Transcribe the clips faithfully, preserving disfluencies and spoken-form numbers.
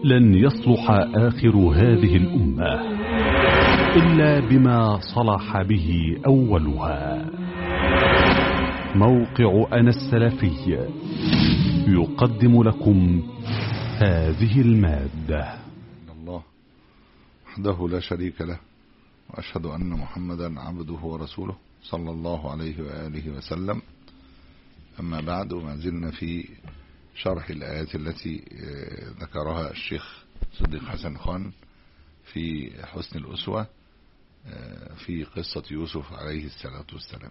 لن يصلح آخر هذه الأمة إلا بما صلح به أولها. موقع أنا السلفي يقدم لكم هذه المادة. الله وحده لا شريك له، وأشهد أن محمدا عبده ورسوله صلى الله عليه وآله وسلم. أما بعد، ما زلنا في شرح الآيات التي ذكرها الشيخ صديق حسن خان في حسن الأسوة في قصة يوسف عليه الصلاة والسلام.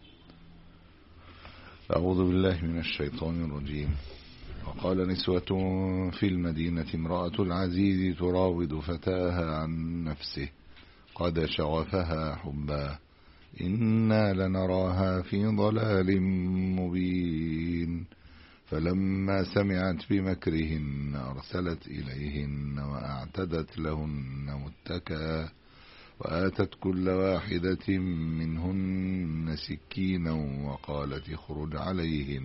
أعوذ بالله من الشيطان الرجيم. وقال نسوة في المدينة امرأة العزيز تراود فتاها عن نفسه قد شغفها حبا إنا لنراها في ضلال مبين. فلما سمعت بمكرهن أرسلت إليهن وأعتدت لهن متكئا وآتت كل واحدة منهن سكينا وقالت اخرج عليهن.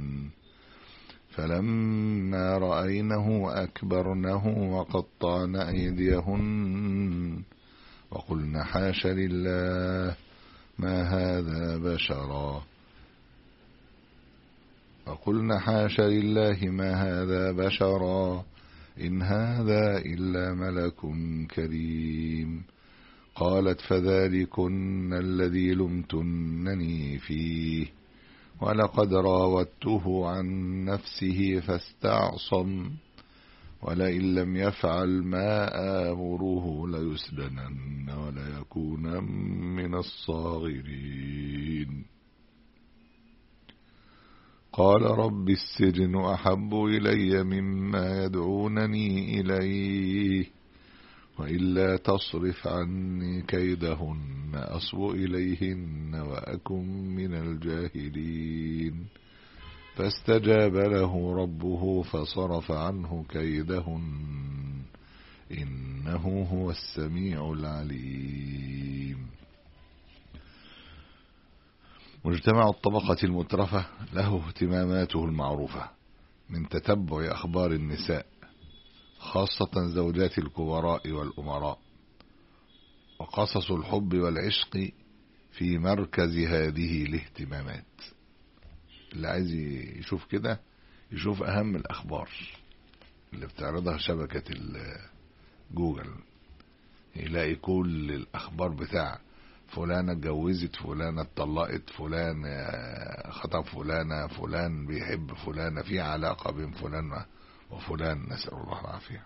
فلما رأينه أكبرنه وقطعن أيديهن وقلن حاش لله ما هذا بشرا وقلن حاش لله ما هذا بشرا إن هذا إلا ملك كريم. قالت فذلكن الذي لمتنني فيه ولقد راودته عن نفسه فاستعصم ولئن لم يفعل ما آمره ليسجنن وليكون من الصاغرين. قال رب السجن أحب إلي مما يدعونني إليه وإلا تصرف عني كيدهن أصب إليهن وأكن من الجاهلين. فاستجاب له ربه فصرف عنه كيدهن إنه هو السميع العليم. مجتمع الطبقة المترفة له اهتماماته المعروفة من تتبع أخبار النساء خاصة زوجات الكبراء والأمراء، وقصص الحب والعشق في مركز هذه الاهتمامات. اللي عايز يشوف كده يشوف أهم الأخبار اللي بتعرضها شبكة جوجل، يلاقي كل الأخبار بتاع فلانة اتجوزت، فلانة اتطلقت، فلان خطب فلانة، فلان بيحب فلانة، في علاقة بين فلان وفلان، نسأل الله العافية.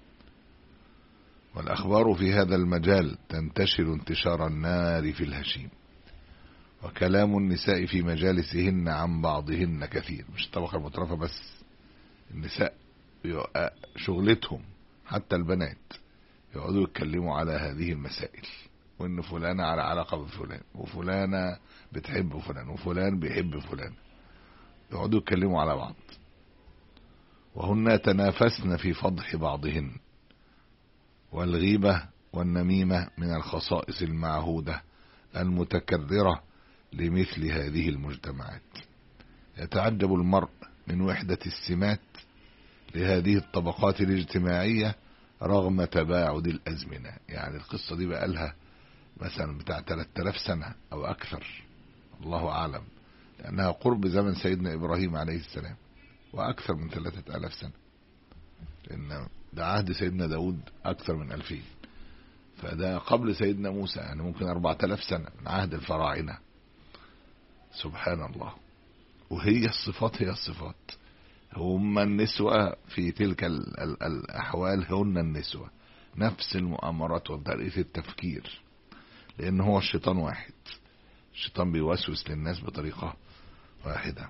والأخبار في هذا المجال تنتشر انتشار النار في الهشيم، وكلام النساء في مجالسهن عن بعضهن كثير. مش الطبقة المترفة بس، النساء شغلتهم حتى البنات يقعدوا يتكلموا على هذه المسائل، وان فلانة على علاقة بفلان، وفلانة بتحب فلان، وفلان بيحب فلان، يقعدوا يتكلموا على بعض. وهن تنافسن في فضح بعضهن. والغيبة والنميمة من الخصائص المعهودة المتكررة لمثل هذه المجتمعات. يتعجب المرء من وحدة السمات لهذه الطبقات الاجتماعية رغم تباعد الأزمنة. يعني القصة دي بقى لها مثلا بتاع ثلاثة آلاف سنة أو أكثر، الله أعلم، لأنها قرب زمن سيدنا إبراهيم عليه السلام، وأكثر من ثلاثة آلاف سنة، لأن ده عهد سيدنا داود أكثر من ألفين، فده قبل سيدنا موسى، يعني ممكن أربعة آلاف سنة من عهد الفراعنة. سبحان الله. وهي الصفات هي الصفات، هم النسوة في تلك ال ال الأحوال، هن النسوة، نفس المؤامرات وطريقة التفكير، لأن هو الشيطان واحد، الشيطان بيوسوس للناس بطريقة واحدة.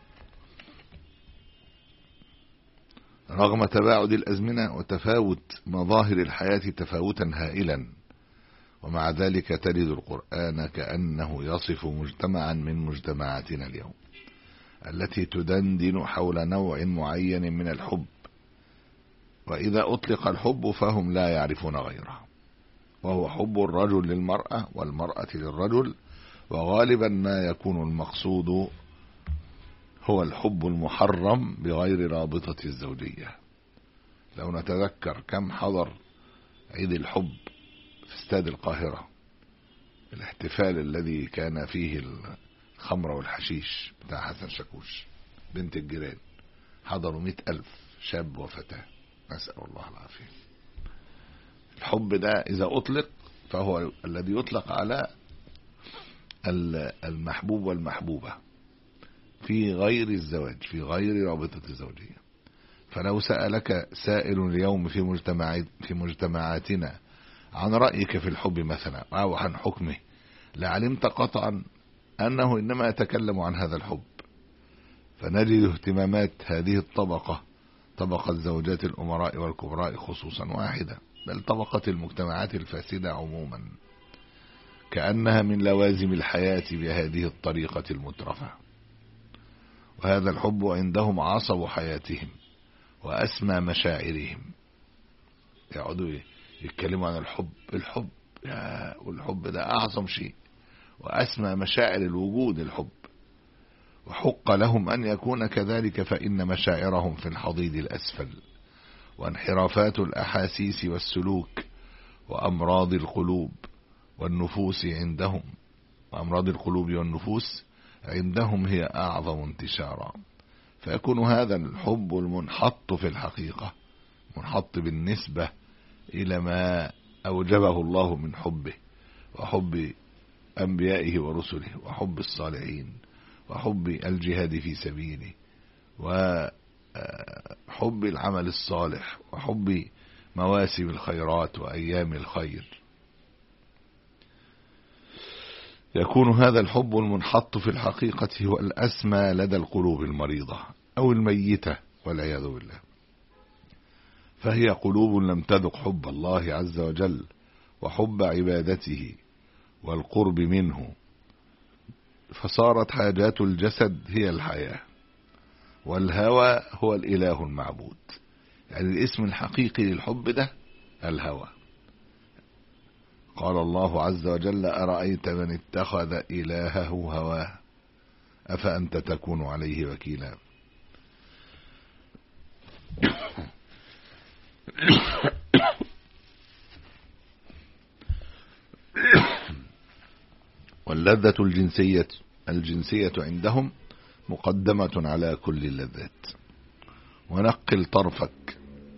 رغم تباعد الأزمنة وتفاوت مظاهر الحياة تفاوتا هائلا، ومع ذلك تجد القرآن كأنه يصف مجتمعا من مجتمعاتنا اليوم التي تدندن حول نوع معين من الحب، وإذا أطلق الحب فهم لا يعرفون غيره، وهو حب الرجل للمرأة والمرأة للرجل. وغالبا ما يكون المقصود هو الحب المحرم بغير رابطة الزوجية، لو نتذكر كم حضر عيد الحب في استاد القاهرة، الاحتفال الذي كان فيه الخمر والحشيش بتاع حسن شاكوش بنت الجيران، حضروا مئة ألف شاب وفتاة، نسأل الله العافية. الحب ده إذا أطلق فهو الذي يطلق على المحبوب والمحبوبة في غير الزواج، في غير رابطة الزوجية. فلو سألك سائل اليوم في مجتمعات في مجتمعاتنا عن رأيك في الحب مثلا أو عن حكمه، لعلمت قطعا أنه إنما يتكلم عن هذا الحب. فنجد اهتمامات هذه الطبقة، طبقة زوجات الأمراء والكبراء خصوصا واحدة، بل طبقة المجتمعات الفاسدة عموما، كأنها من لوازم الحياة بهذه الطريقة المترفة. وهذا الحب عندهم عصب حياتهم وأسمى مشاعرهم. يقعدوا يتكلموا عن الحب، الحب يا والحب ده أعظم شيء وأسمى مشاعر الوجود الحب، وحق لهم أن يكون كذلك، فإن مشاعرهم في الحضيض الأسفل، وانحرافات الأحاسيس والسلوك وأمراض القلوب والنفوس عندهم وأمراض القلوب والنفوس عندهم هي أعظم انتشارا. فيكون هذا الحب المنحط في الحقيقة منحط بالنسبة إلى ما أوجبه الله من حبه، وحب أنبيائه ورسله، وحب الصالحين، وحب الجهاد في سبيله، وحب العمل الصالح، وحب مواسم الخيرات وأيام الخير. يكون هذا الحب المنحط في الحقيقة هو الأسمى لدى القلوب المريضة أو الميتة والعياذ بالله. فهي قلوب لم تذق حب الله عز وجل وحب عبادته والقرب منه، فصارت حاجات الجسد هي الحياة، والهوى هو الإله المعبود. يعني الاسم الحقيقي للحب ده الهوى. قال الله عز وجل: أرأيت من اتخذ إلهه هواه أفأنت تكون عليه وكيلا. واللذة الجنسية الجنسية عندهم مقدمة على كل اللذات. ونقل طرفك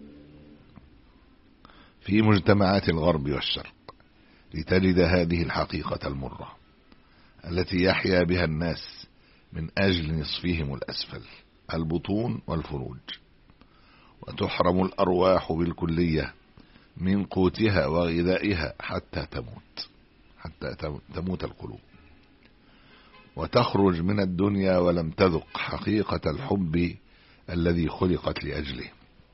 في مجتمعات الغرب والشرق لتجد هذه الحقيقة المرة التي يحيا بها الناس من أجل نصفهم الأسفل، البطون والفروج، وتحرم الأرواح بالكلية من قوتها وغذائها حتى تموت حتى تموت القلوب، وتخرج من الدنيا ولم تذق حقيقة الحب الذي خلقت لأجله،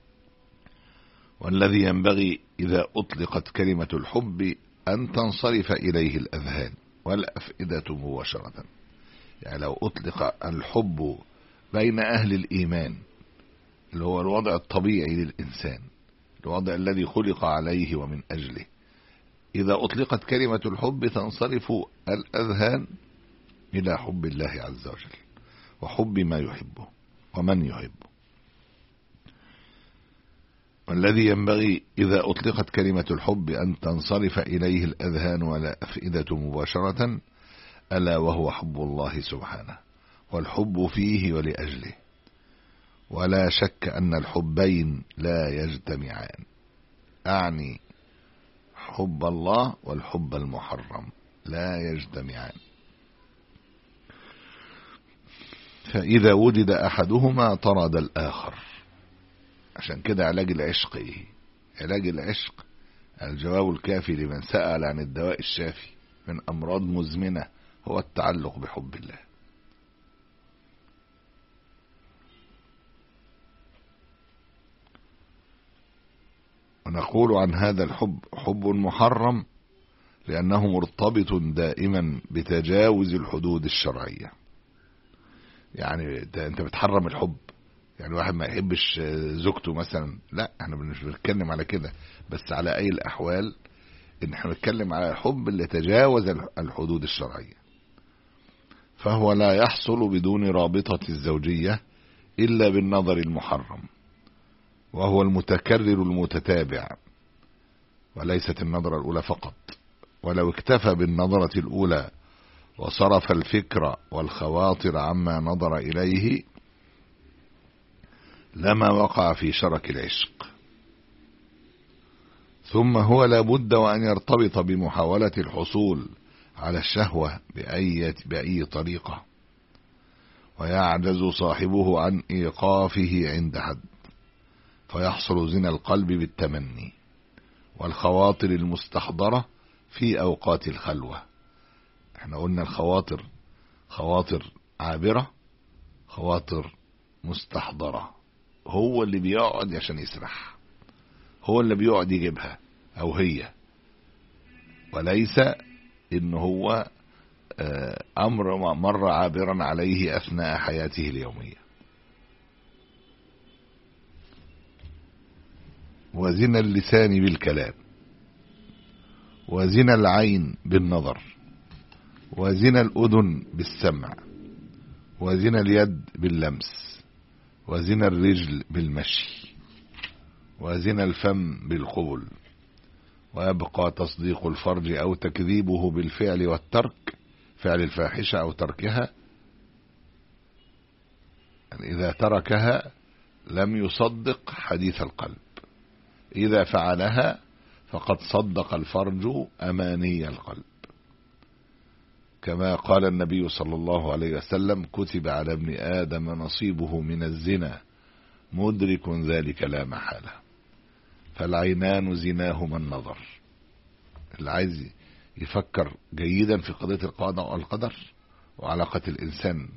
والذي ينبغي إذا أطلقت كلمة الحب أن تنصرف إليه الأذهان والأفئدة مباشرة. يعني لو أطلق الحب بين أهل الإيمان اللي هو الوضع الطبيعي للإنسان، الوضع الذي خلق عليه ومن أجله، إذا أطلقت كلمة الحب تنصرف الأذهان إلى حب الله عز وجل وحب ما يحبه ومن يحبه. والذي ينبغي إذا أطلقت كلمة الحب أن تنصرف إليه الأذهان والأفئدة مباشرة، ألا وهو حب الله سبحانه، والحب فيه ولأجله. ولا شك أن الحبين لا يجتمعان، أعني حب الله والحب المحرم لا يجتمعان. فإذا وجد أحدهما طرد الآخر. عشان كده علاج العشق إيه؟ علاج العشق الجواب الكافي لمن سأل عن الدواء الشافي من أمراض مزمنة هو التعلق بحب الله. ونقول عن هذا الحب حب محرم لأنه مرتبط دائما بتجاوز الحدود الشرعية. يعني انت بتحرم الحب، يعني واحد ما يحبش زوجته مثلا، لا احنا مش بنتكلم على كده، بس على اي الاحوال ان احنا بنتكلم على الحب اللي تجاوز الحدود الشرعية، فهو لا يحصل بدون رابطة الزوجية الا بالنظر المحرم، وهو المتكرر المتتابع، وليست النظرة الأولى فقط. ولو اكتفى بالنظرة الأولى وصرف الفكر والخواطر عما نظر إليه لما وقع في شرك العشق. ثم هو لابد وأن يرتبط بمحاولة الحصول على الشهوة بأي, بأي طريقة، ويعجز صاحبه عن إيقافه عند حد، فيحصل زنا القلب بالتمني والخواطر المستحضرة في أوقات الخلوة. احنا قلنا الخواطر خواطر عابرة، خواطر مستحضرة. هو اللي بيقعد عشان يسرح، هو اللي بيقعد يجيبها أو هي، وليس إن هو أمر مر عابرا عليه أثناء حياته اليومية. وزنا اللسان بالكلام، وزنا العين بالنظر، وزنا الأذن بالسمع، وزنا اليد باللمس، وزنا الرجل بالمشي، وزنا الفم بالقبل. ويبقى تصديق الفرج أو تكذيبه بالفعل والترك، فعل الفاحشة أو تركها. يعني إذا تركها لم يصدق حديث القلب، إذا فعلها فقد صدق الفرج أماني القلب، كما قال النبي صلى الله عليه وسلم: كتب على ابن آدم نصيبه من الزنا مدرك ذلك لا محالة. فالعينان زناهما النظر. اللي عايز يفكر جيدا في قضية القضاء والقدر وعلاقة الإنسان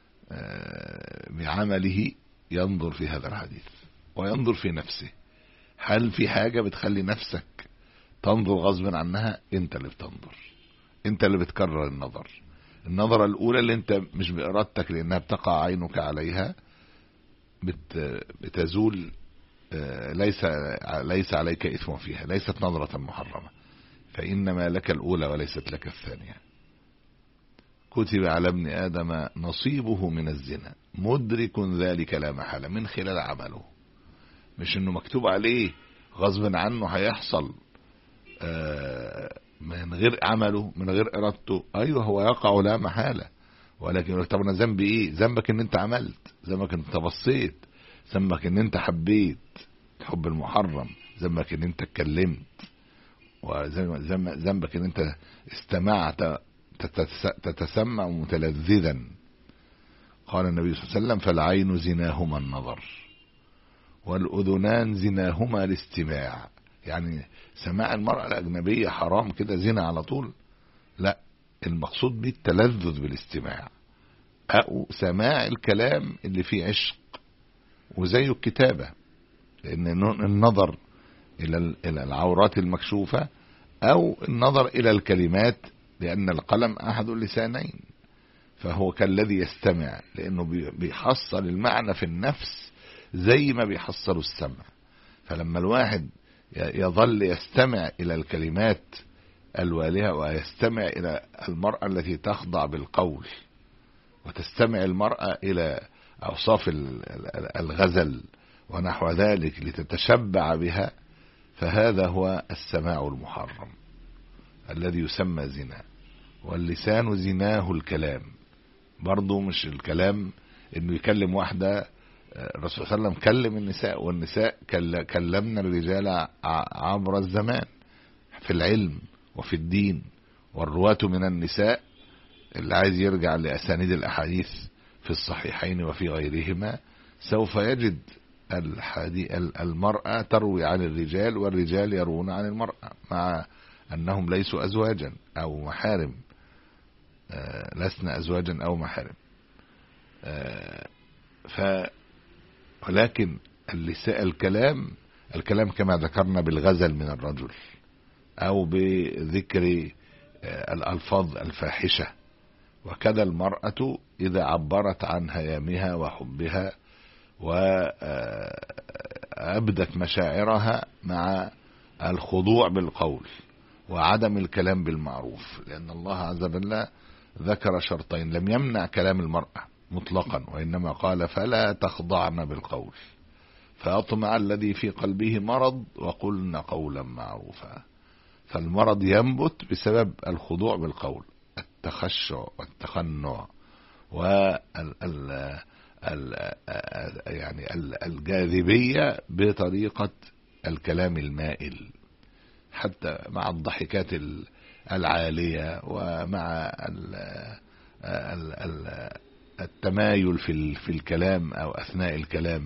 بعمله ينظر في هذا الحديث وينظر في نفسه. هل في حاجة بتخلي نفسك تنظر غصبا عنها؟ انت اللي بتنظر، انت اللي بتكرر النظر. النظرة الأولى اللي انت مش بإرادتك لأنها بتقع عينك عليها بتزول، ليس ليس عليك إثم فيها، ليست نظرة محرمة، فإنما لك الأولى وليست لك الثانية. كتب على ابن آدم نصيبه من الزنا مدرك ذلك لا محالة، من خلال عمله، مش انه مكتوب عليه غصب عنه هيحصل من غير عمله من غير ارادته. ايوه هو يقع لا محالة، ولكن طب انا ذنبي ايه؟ ذنبك ان انت عملت، ذنبك ان انت بصيت، ذنبك ان انت حبيت الحب المحرم، ذنبك ان انت اتكلمت، وذنبك ان انت استمعت تتسمع متلذذا. قال النبي صلى الله عليه وسلم: فالعين زناهما النظر، والأذنان زناهما الاستماع. يعني سماع المرأة الأجنبية حرام كده زنا على طول؟ لا، المقصود به التلذذ بالاستماع أو سماع الكلام اللي فيه عشق، وزي الكتابة، لأن النظر إلى العورات المكشوفة أو النظر إلى الكلمات، لأن القلم أحد اللسانين، فهو كالذي يستمع، لأنه بيحصل المعنى في النفس زي ما بيحصل السمع. فلما الواحد يظل يستمع إلى الكلمات الوالهة ويستمع إلى المرأة التي تخضع بالقول، وتستمع المرأة إلى أوصاف الغزل ونحو ذلك لتتشبع بها، فهذا هو السماع المحرم الذي يسمى زنا. واللسان زناه الكلام، برضو مش الكلام انه يكلم واحدة. الرسول صلى الله عليه وسلم كلم النساء، والنساء كلمنا الرجال عبر الزمان في العلم وفي الدين. والرواة من النساء، اللي عايز يرجع لأسانيد الأحاديث في الصحيحين وفي غيرهما سوف يجد المرأة تروي عن الرجال والرجال يروون عن المرأة، مع أنهم ليسوا أزواجا أو محارم، لسنا أزواجا أو محارم. ف ولكن الكلام الكلام كما ذكرنا بالغزل من الرجل أو بذكر الألفاظ الفاحشة، وكذا المرأة إذا عبرت عن هيامها وحبها وأبدت مشاعرها مع الخضوع بالقول وعدم الكلام بالمعروف، لأن الله عز وجل ذكر شرطين: لم يمنع كلام المرأة مطلقا، وإنما قال: فلا تخضعن بالقول. فيطمع الذي في قلبه مرض وقلن قولا معروفا. فالمرض ينبت بسبب الخضوع بالقول، التخشع والتخنع وال ال ال يعني الجاذبية بطريقة الكلام المائل، حتى مع الضحكات العالية ومع التمايل في الكلام أو أثناء الكلام.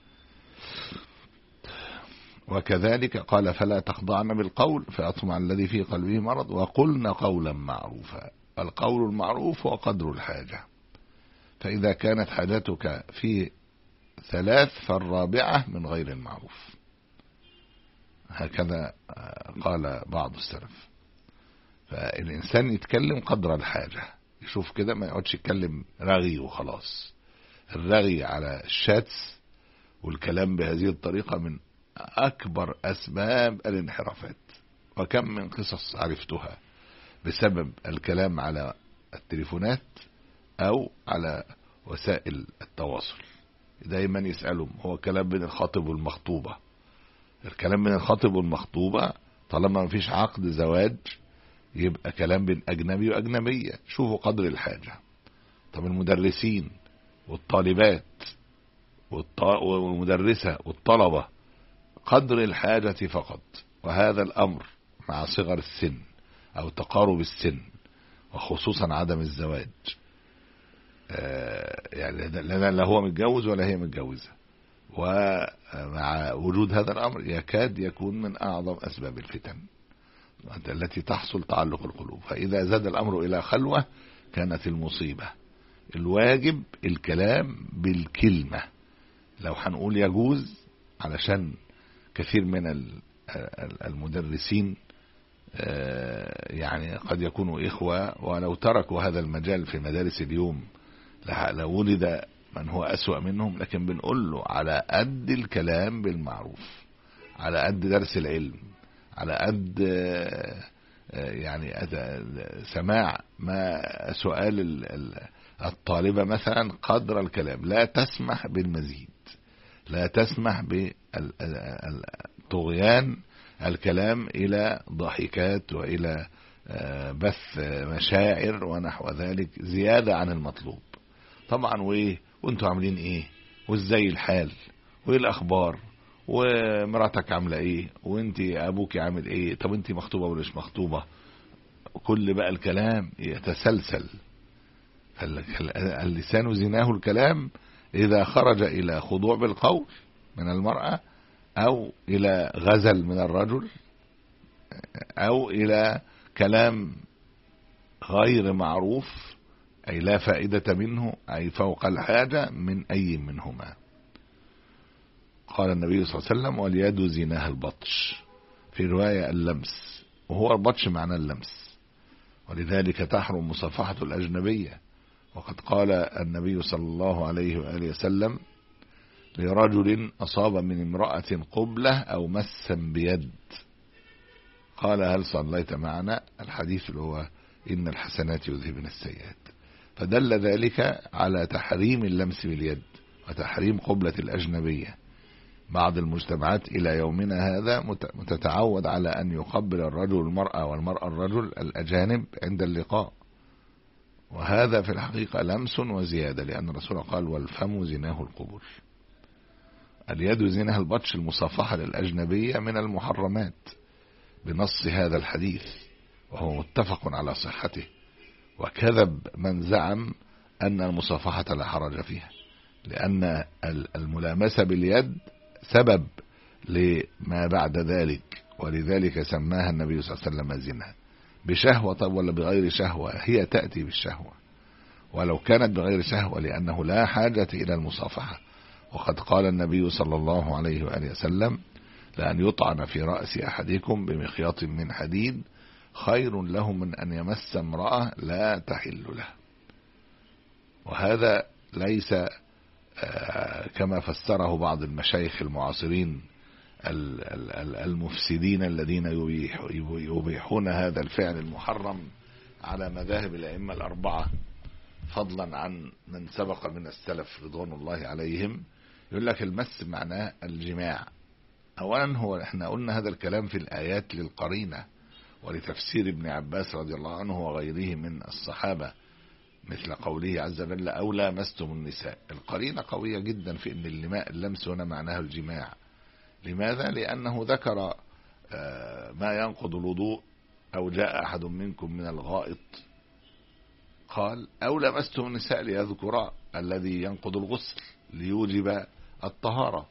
وكذلك قال فلا تخضعن بالقول فيطمع الذي في قلبه مرض وقلن قولا معروفا. القول المعروف هو قدر الحاجة، فإذا كانت حاجتك في ثلاث فالرابعة من غير المعروف. هكذا قال بعض السلف. فالإنسان يتكلم قدر الحاجة، يشوف كده ما يقعدش يتكلم رغي وخلاص. الرغي على الشاتس والكلام بهذه الطريقة من أكبر أسباب الانحرافات، وكم من قصص عرفتها بسبب الكلام على التليفونات أو على وسائل التواصل. دايما يسألهم هو كلام بين الخاطب والمخطوبة. الكلام بين الخاطب والمخطوبة طالما ما فيش عقد زواج يبقى كلام بين أجنبي وأجنبية. شوفوا قدر الحاجة. طب المدرسين والطالبات والمدرسة والطلبة قدر الحاجة فقط. وهذا الأمر مع صغر السن أو تقارب السن وخصوصا عدم الزواج، يعني لا هو متجوز ولا هي متجوزة، ومع وجود هذا الأمر يكاد يكون من أعظم أسباب الفتن التي تحصل تعلق القلوب. فإذا زاد الأمر إلى خلوة كانت المصيبة. الواجب الكلام بالكلمة. لو هنقول يجوز، علشان كثير من المدرسين يعني قد يكونوا إخوة، ولو تركوا هذا المجال في مدارس اليوم لو ولد من هو أسوأ منهم. لكن بنقول له على قد الكلام بالمعروف، على قد درس العلم، على قد يعني سماع ما سؤال الطالبة مثلا قدر الكلام. لا تسمح بالمزيد، لا تسمح بالطغيان الكلام إلى ضحكات وإلى بث مشاعر ونحو ذلك زيادة عن المطلوب. طبعا وإيه وانتوا عاملين إيه وإزاي الحال وإيه الأخبار ومراتك عاملة إيه وانتي أبوك عامل إيه، طب انتي مخطوبة ولا مش مخطوبة. كل بقى الكلام يتسلسل. اللسان زناه الكلام إذا خرج إلى خضوع بالقول من المرأة، أو إلى غزل من الرجل، أو إلى كلام غير معروف أي لا فائدة منه أي فوق الحاجة من أي منهما. قال النبي صلى الله عليه وسلم واليد زينها البطش، في رواية اللمس، وهو البطش معنى اللمس، ولذلك تحرم مصافحة الأجنبية. وقد قال النبي صلى الله عليه وآله وسلم لرجل أصاب من امرأة قبلة أو مسا بيد قال هل صليت معنا؟ الحديث اللي هو إن الحسنات يذهبن السيئات. فدل ذلك على تحريم اللمس باليد وتحريم قبلة الأجنبية. بعض المجتمعات إلى يومنا هذا متتعود على أن يقبل الرجل المرأة والمرأة الرجل الأجانب عند اللقاء، وهذا في الحقيقة لمس وزيادة، لأن الرسول قال والفم زناه القبول. اليد زينها البطش، المصافحة للأجنبية من المحرمات بنص هذا الحديث، وهو متفق على صحته. وكذب من زعم أن المصافحة لا حرج فيها، لأن الملامسة باليد سبب لما بعد ذلك، ولذلك سماها النبي صلى الله عليه وسلم زنا. بشهوة طب ولا بغير شهوة؟ هي تأتي بالشهوة، ولو كانت بغير شهوة لأنه لا حاجة إلى المصافحة. وقد قال النبي صلى الله عليه وآله وسلم لأن يطعن في رأس أحدكم بمخيط من حديد خير له من أن يمس امرأة لا تحل له. وهذا ليس كما فسره بعض المشايخ المعاصرين المفسدين الذين يبيحون هذا الفعل المحرم على مذاهب الأئمة الأربعة، فضلا عن من سبق من السلف رضوان الله عليهم، يقول لك المس معناه الجماع. أولا هو احنا قلنا هذا الكلام في الآيات للقرينة ولتفسير ابن عباس رضي الله عنه وغيره من الصحابة، مثل قوله عز وجل أو لامستم النساء. القرينة قوية جدا في أن اللمس هنا معناه الجماع. لماذا؟ لأنه ذكر ما ينقض الوضوء أو جاء أحد منكم من الغائط، قال أو لمستم النساء ليذكر الذي ينقض الغسل ليوجب الطهارة.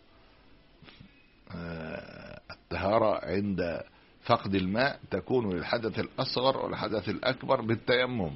الطهارة عند فقد الماء تكون للحدث الأصغر والحدث الأكبر بالتيمم،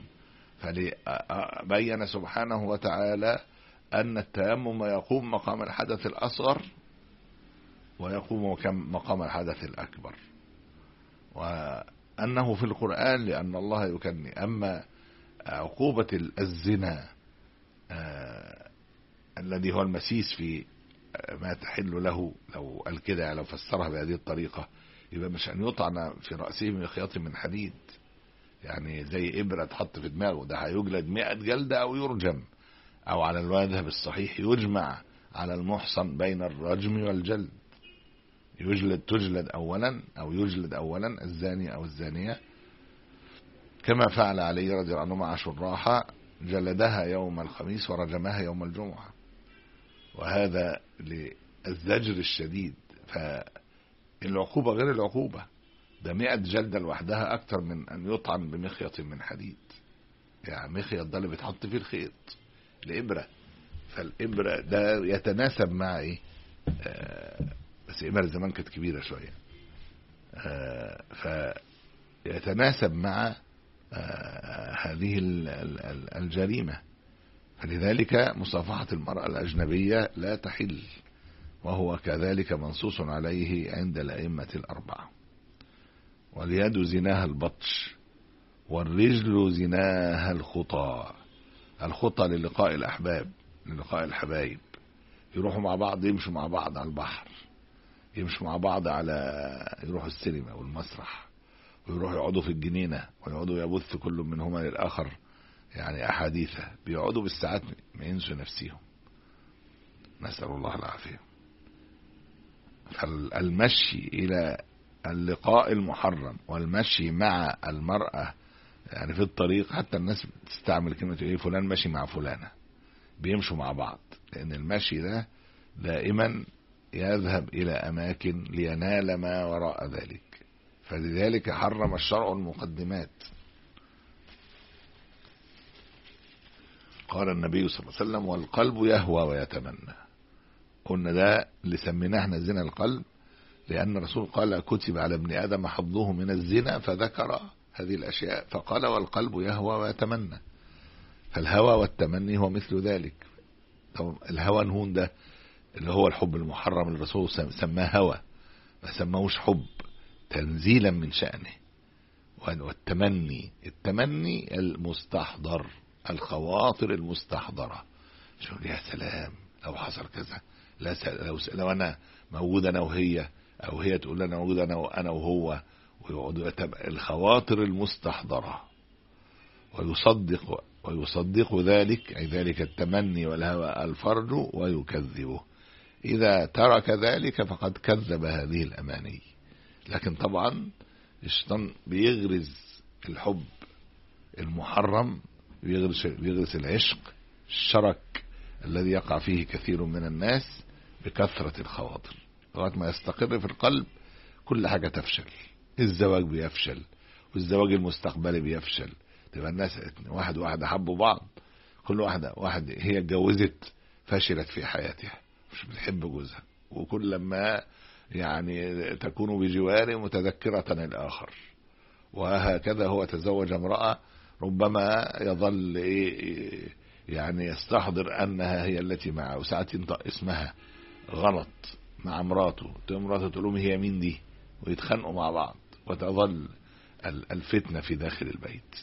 فبين سبحانه وتعالى أن التيمم يقوم مقام الحدث الأصغر ويقوم مقام الحدث الأكبر، وأنه في القرآن لأن الله يكني. أما عقوبة الزنا آه الذي هو المسيس في ما تحل له، لو قال كده لو فسرها بهذه الطريقة يبقى مش أن يطعن في رأسه بخياط من حديد، يعني زي إبرة تحط في دماغه، ده هيجلد مئة جلدة أو يرجم، أو على المذهب الصحيح يجمع على المحصن بين الرجم والجلد، يجلد تجلد أولا أو يجلد أولا الزاني أو الزانية، كما فعل علي رضي الله عنه مع شراحة، جلدها يوم الخميس ورجمها يوم الجمعة، وهذا للزجر الشديد. فالعقوبة غير العقوبة، ده مئة جلدة لوحدها أكتر من أن يطعن بمخيط من حديد، يعني مخيط ده اللي بيتحط فيه الخيط، الإبرة. فالإبرة ده يتناسب مع إيه؟ آه بس إبرة زمان كانت كبيرة شوية، آه فيتناسب مع آه هذه الجريمة. فلذلك مصافحة المرأة الأجنبية لا تحل، وهو كذلك منصوص عليه عند الأئمة الأربعة. واليد زناها البطش، والرجل زناها الخطى. الخطى للقاء الأحباب، للقاء الحبايب، يروحوا مع بعض، يمشوا مع بعض على البحر، يمشوا مع بعض على يروحوا السينما والمسرح، ويروحوا يقعدوا في الجنينة ويقعدوا يبث كل منهما للآخر يعني أحاديثه، بيقعدوا بالساعات ما ينسوا نفسهم، نسأل الله العافية. فالمشي إلى اللقاء المحرم والمشي مع المرأة يعني في الطريق، حتى الناس بتستعمل كلمة ايه فلان ماشي مع فلانة، بيمشوا مع بعض، لأن المشي ده دائما يذهب إلى أماكن لينال ما وراء ذلك، فلذلك حرم الشرع المقدمات. قال النبي صلى الله عليه وسلم والقلب يهوى ويتمنى. قلنا ده اللي سميناه احنا زنا القلب، لأن الرسول قال كتب على ابن آدم حظه من الزنا، فذكر هذه الأشياء فقال والقلب يهوى ويتمنى. فالهوى والتمني هو مثل ذلك. طب الهوى نهون ده اللي هو الحب المحرم، الرسول سماه هوى ما سماهوش حب تنزيلا من شأنه. والتمني، التمني المستحضر، الخواطر المستحضرة، شو يا سلام لو حصل كذا، لا لو, لو أنا موجود أنا وهي، أو هي تقول أنا موجود أنا وأنا وهو، ويقعدوا الخواطر المستحضرة. ويصدق ويصدق ذلك أي ذلك التمني والهوى الفرج ويكذبه. إذا ترك ذلك فقد كذب هذه الأماني. لكن طبعا الشيطان بيغرز الحب المحرم، بيغرز, بيغرز العشق، الشرك الذي يقع فيه كثير من الناس بكثرة الخواطر، لغاية ما يستقر في القلب كل حاجة تفشل. الزواج بيفشل، والزواج المستقبلي بيفشل. تبقى الناس واحد واحد حبوا بعض، كل واحدة واحد هي اتجوزت فشلت في حياتها، مش بتحب جوزها، وكل لما يعني تكون بجواره متذكرة الآخر. وهكذا هو تزوج امرأة ربما يظل إيه يعني يستحضر أنها هي التي معه، وساعات ينطق اسمها غلط مع مراته، مراته تقول لهم هي مين دي، ويتخانقوا مع بعض، وتظل الفتنة في داخل البيت.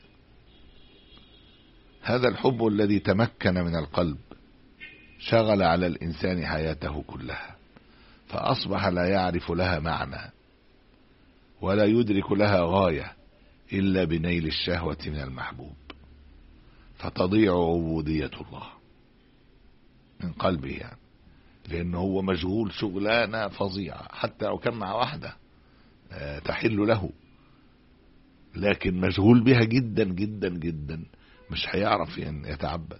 هذا الحب الذي تمكن من القلب شغل على الإنسان حياته كلها، فأصبح لا يعرف لها معنى ولا يدرك لها غاية إلا بنيل الشهوة من المحبوب، فتضيع عبودية الله من قلبه يعني. لأنه هو مشغول شغلانة فظيعة، حتى لو كان مع واحدة تحل له، لكن مشغول بها جدا جدا جدا، مش هيعرف أن يتعبد.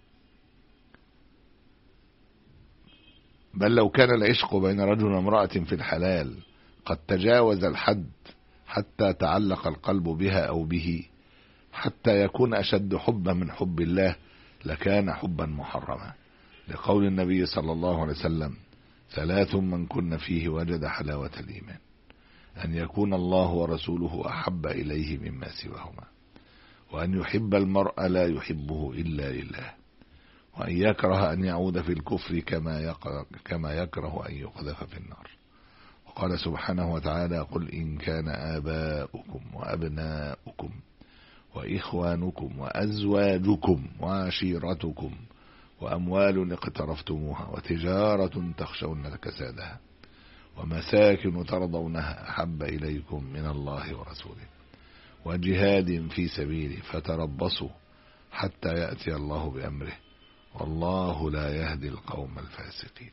بل لو كان العشق بين رجل وامرأة في الحلال قد تجاوز الحد حتى تعلق القلب بها أو به، حتى يكون أشد حبا من حب الله، لكان حبا محرما، لقول النبي صلى الله عليه وسلم: ثلاث من كن فيه وجد حلاوة الإيمان، أن يكون الله ورسوله أحب إليه مما سواهما، وأن يحب المرء لا يحبه إلا لله، وأن يكره أن يعود في الكفر كما يكره, كما يكره أن يقذف في النار. وقال سبحانه وتعالى: قل إن كان آباؤكم وأبناؤكم وإخوانكم وأزواجكم وعشيرتكم وأموال اقترفتموها وتجارة تخشون كسادها ومساكن ترضونها أحب إليكم من الله ورسوله وجهاد في سبيله فتربصوا حتى يأتي الله بأمره والله لا يهدي القوم الفاسقين.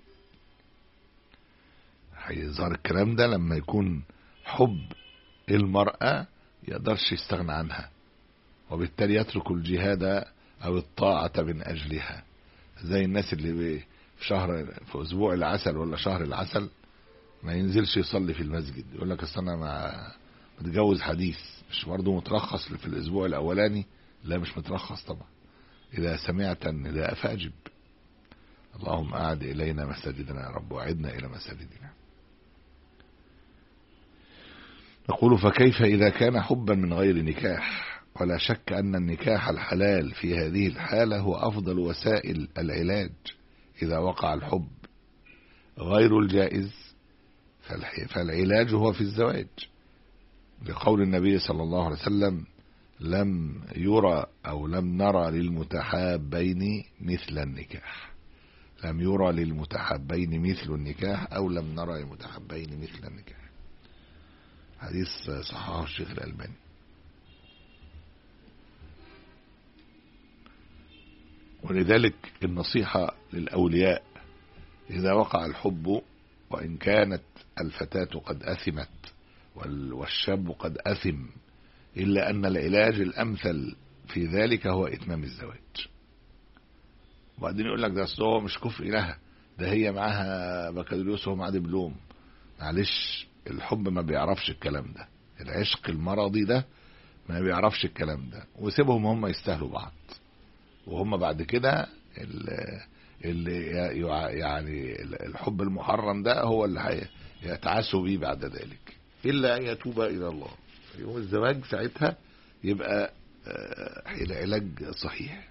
هيظهر الكلام ده لما يكون حب المرأة يقدرش يستغنى عنها، وبالتالي يترك الجهاد أو الطاعة من أجلها، زي الناس اللي في شهر في أسبوع العسل ولا شهر العسل ما ينزلش يصلي في المسجد، يقول لك أصل أنا مع متجوز حديث، مش برضه مترخص في الأسبوع الأولاني؟ لا مش مترخص طبعا. إذا سمعت النداء فأجب. اللهم أعد إلينا مساجدنا يا رب، وعدنا إلى مساجدنا. نقول: فكيف إذا كان حبا من غير نكاح؟ ولا شك أن النكاح الحلال في هذه الحالة هو أفضل وسائل العلاج إذا وقع الحب، غير الجائز فالعلاج هو في الزواج، لقول النبي صلى الله عليه وسلم: لم يرى أو لم نرى للمتحابين مثل النكاح. لم يرى للمتحابين مثل النكاح أو لم نرى للمتحابين مثل النكاح. حديث صححه الشيخ الألباني. ولذلك النصيحة للأولياء إذا وقع الحب وإن كانت الفتاة قد أثمت والشاب قد أثم، إلا أن العلاج الأمثل في ذلك هو إتمام الزواج. وبعدين يقول لك ده أصل هو مش كفء لها، ده هي معاها بكالوريوس وهو معاه دبلوم. معلش، الحب ما بيعرفش الكلام ده، العشق المرضي ده ما بيعرفش الكلام ده، وسيبهم هم يستاهلوا بعض، وهم بعد كده اللي يعني الحب المحرم ده هو اللي يتعاسوا بيه بعد ذلك، إلا أن يتوب إلى الله. يوم الزواج ساعتها يبقى العلاج صحيح.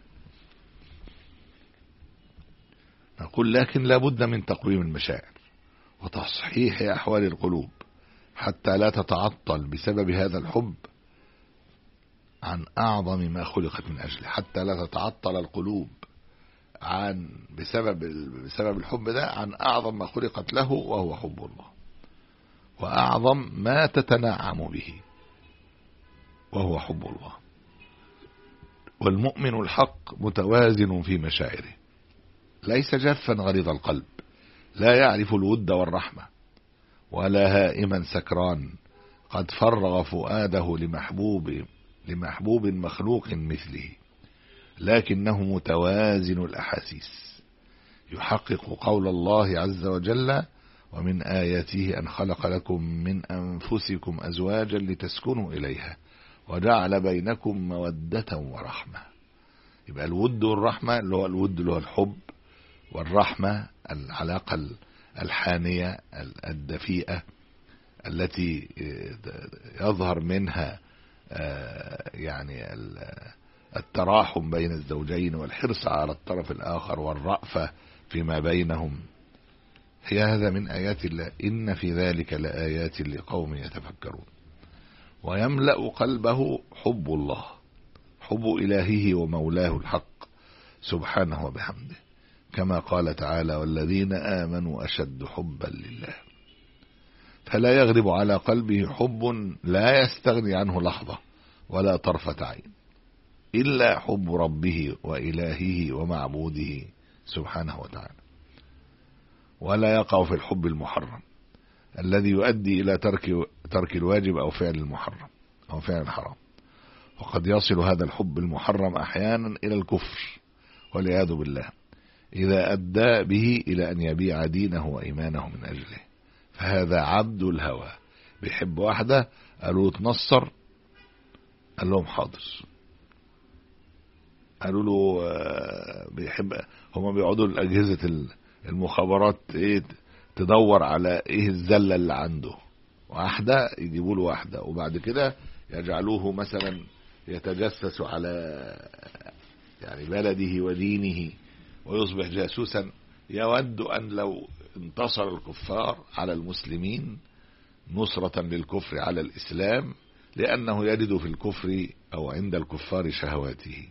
نقول: لكن لابد من تقويم المشاعر وتصحيح أحوال القلوب حتى لا تتعطل بسبب هذا الحب عن أعظم ما خلقت من أجله، حتى لا تتعطل القلوب عن بسبب بسبب الحب ده عن أعظم ما خلقت له، وهو حب الله، وأعظم ما تتنعم به، وهو حب الله. والمؤمن الحق متوازن في مشاعره، ليس جافا غليظ القلب، لا يعرف الود والرحمة، ولا هائما سكران قد فرغ فؤاده لمحبوب لمحبوب مخلوق مثله، لكنه متوازن الأحاسيس، يحقق قول الله عز وجل: ومن آياته أن خلق لكم من أنفسكم أزواجا لتسكنوا إليها وجعل بينكم مودة ورحمة. يبقى الود والرحمة اللي هو الود اللي هو الحب، والرحمة العلاقة الحانية الدفيئة التي يظهر منها يعني التراحم بين الزوجين والحرص على الطرف الآخر والرأفة فيما بينهم. هي هذا من آيات الله، إن في ذلك لآيات لقوم يتفكرون. ويملأ قلبه حب الله، حب إلهه ومولاه الحق سبحانه وبحمده، كما قال تعالى: والذين آمنوا أشد حبا لله. فلا يغلب على قلبه حب لا يستغني عنه لحظة ولا طرفة عين إلا حب ربه وإلهه ومعبوده سبحانه وتعالى. ولا يقع في الحب المحرم الذي يؤدي إلى ترك ترك الواجب أو فعل المحرم أو فعل الحرام. وقد يصل هذا الحب المحرم أحيانا إلى الكفر والعياذ بالله إذا أدى به إلى أن يبيع دينه وإيمانه من أجله. فهذا عبد الهوى، بيحب واحدة قالوا تنصر، قال لهم حاضر. قالوا له بيحب، هما بيقعدوا الأجهزة المخابرات ايه تدور على ايه الزلة اللي عنده، واحدة يجيبوا له واحدة، وبعد كده يجعلوه مثلا يتجسس على يعني بلده ودينه ويصبح جاسوسا. يود أن لو انتصر الكفار على المسلمين نصرة للكفر على الإسلام، لأنه يجد في الكفر أو عند الكفار شهواته.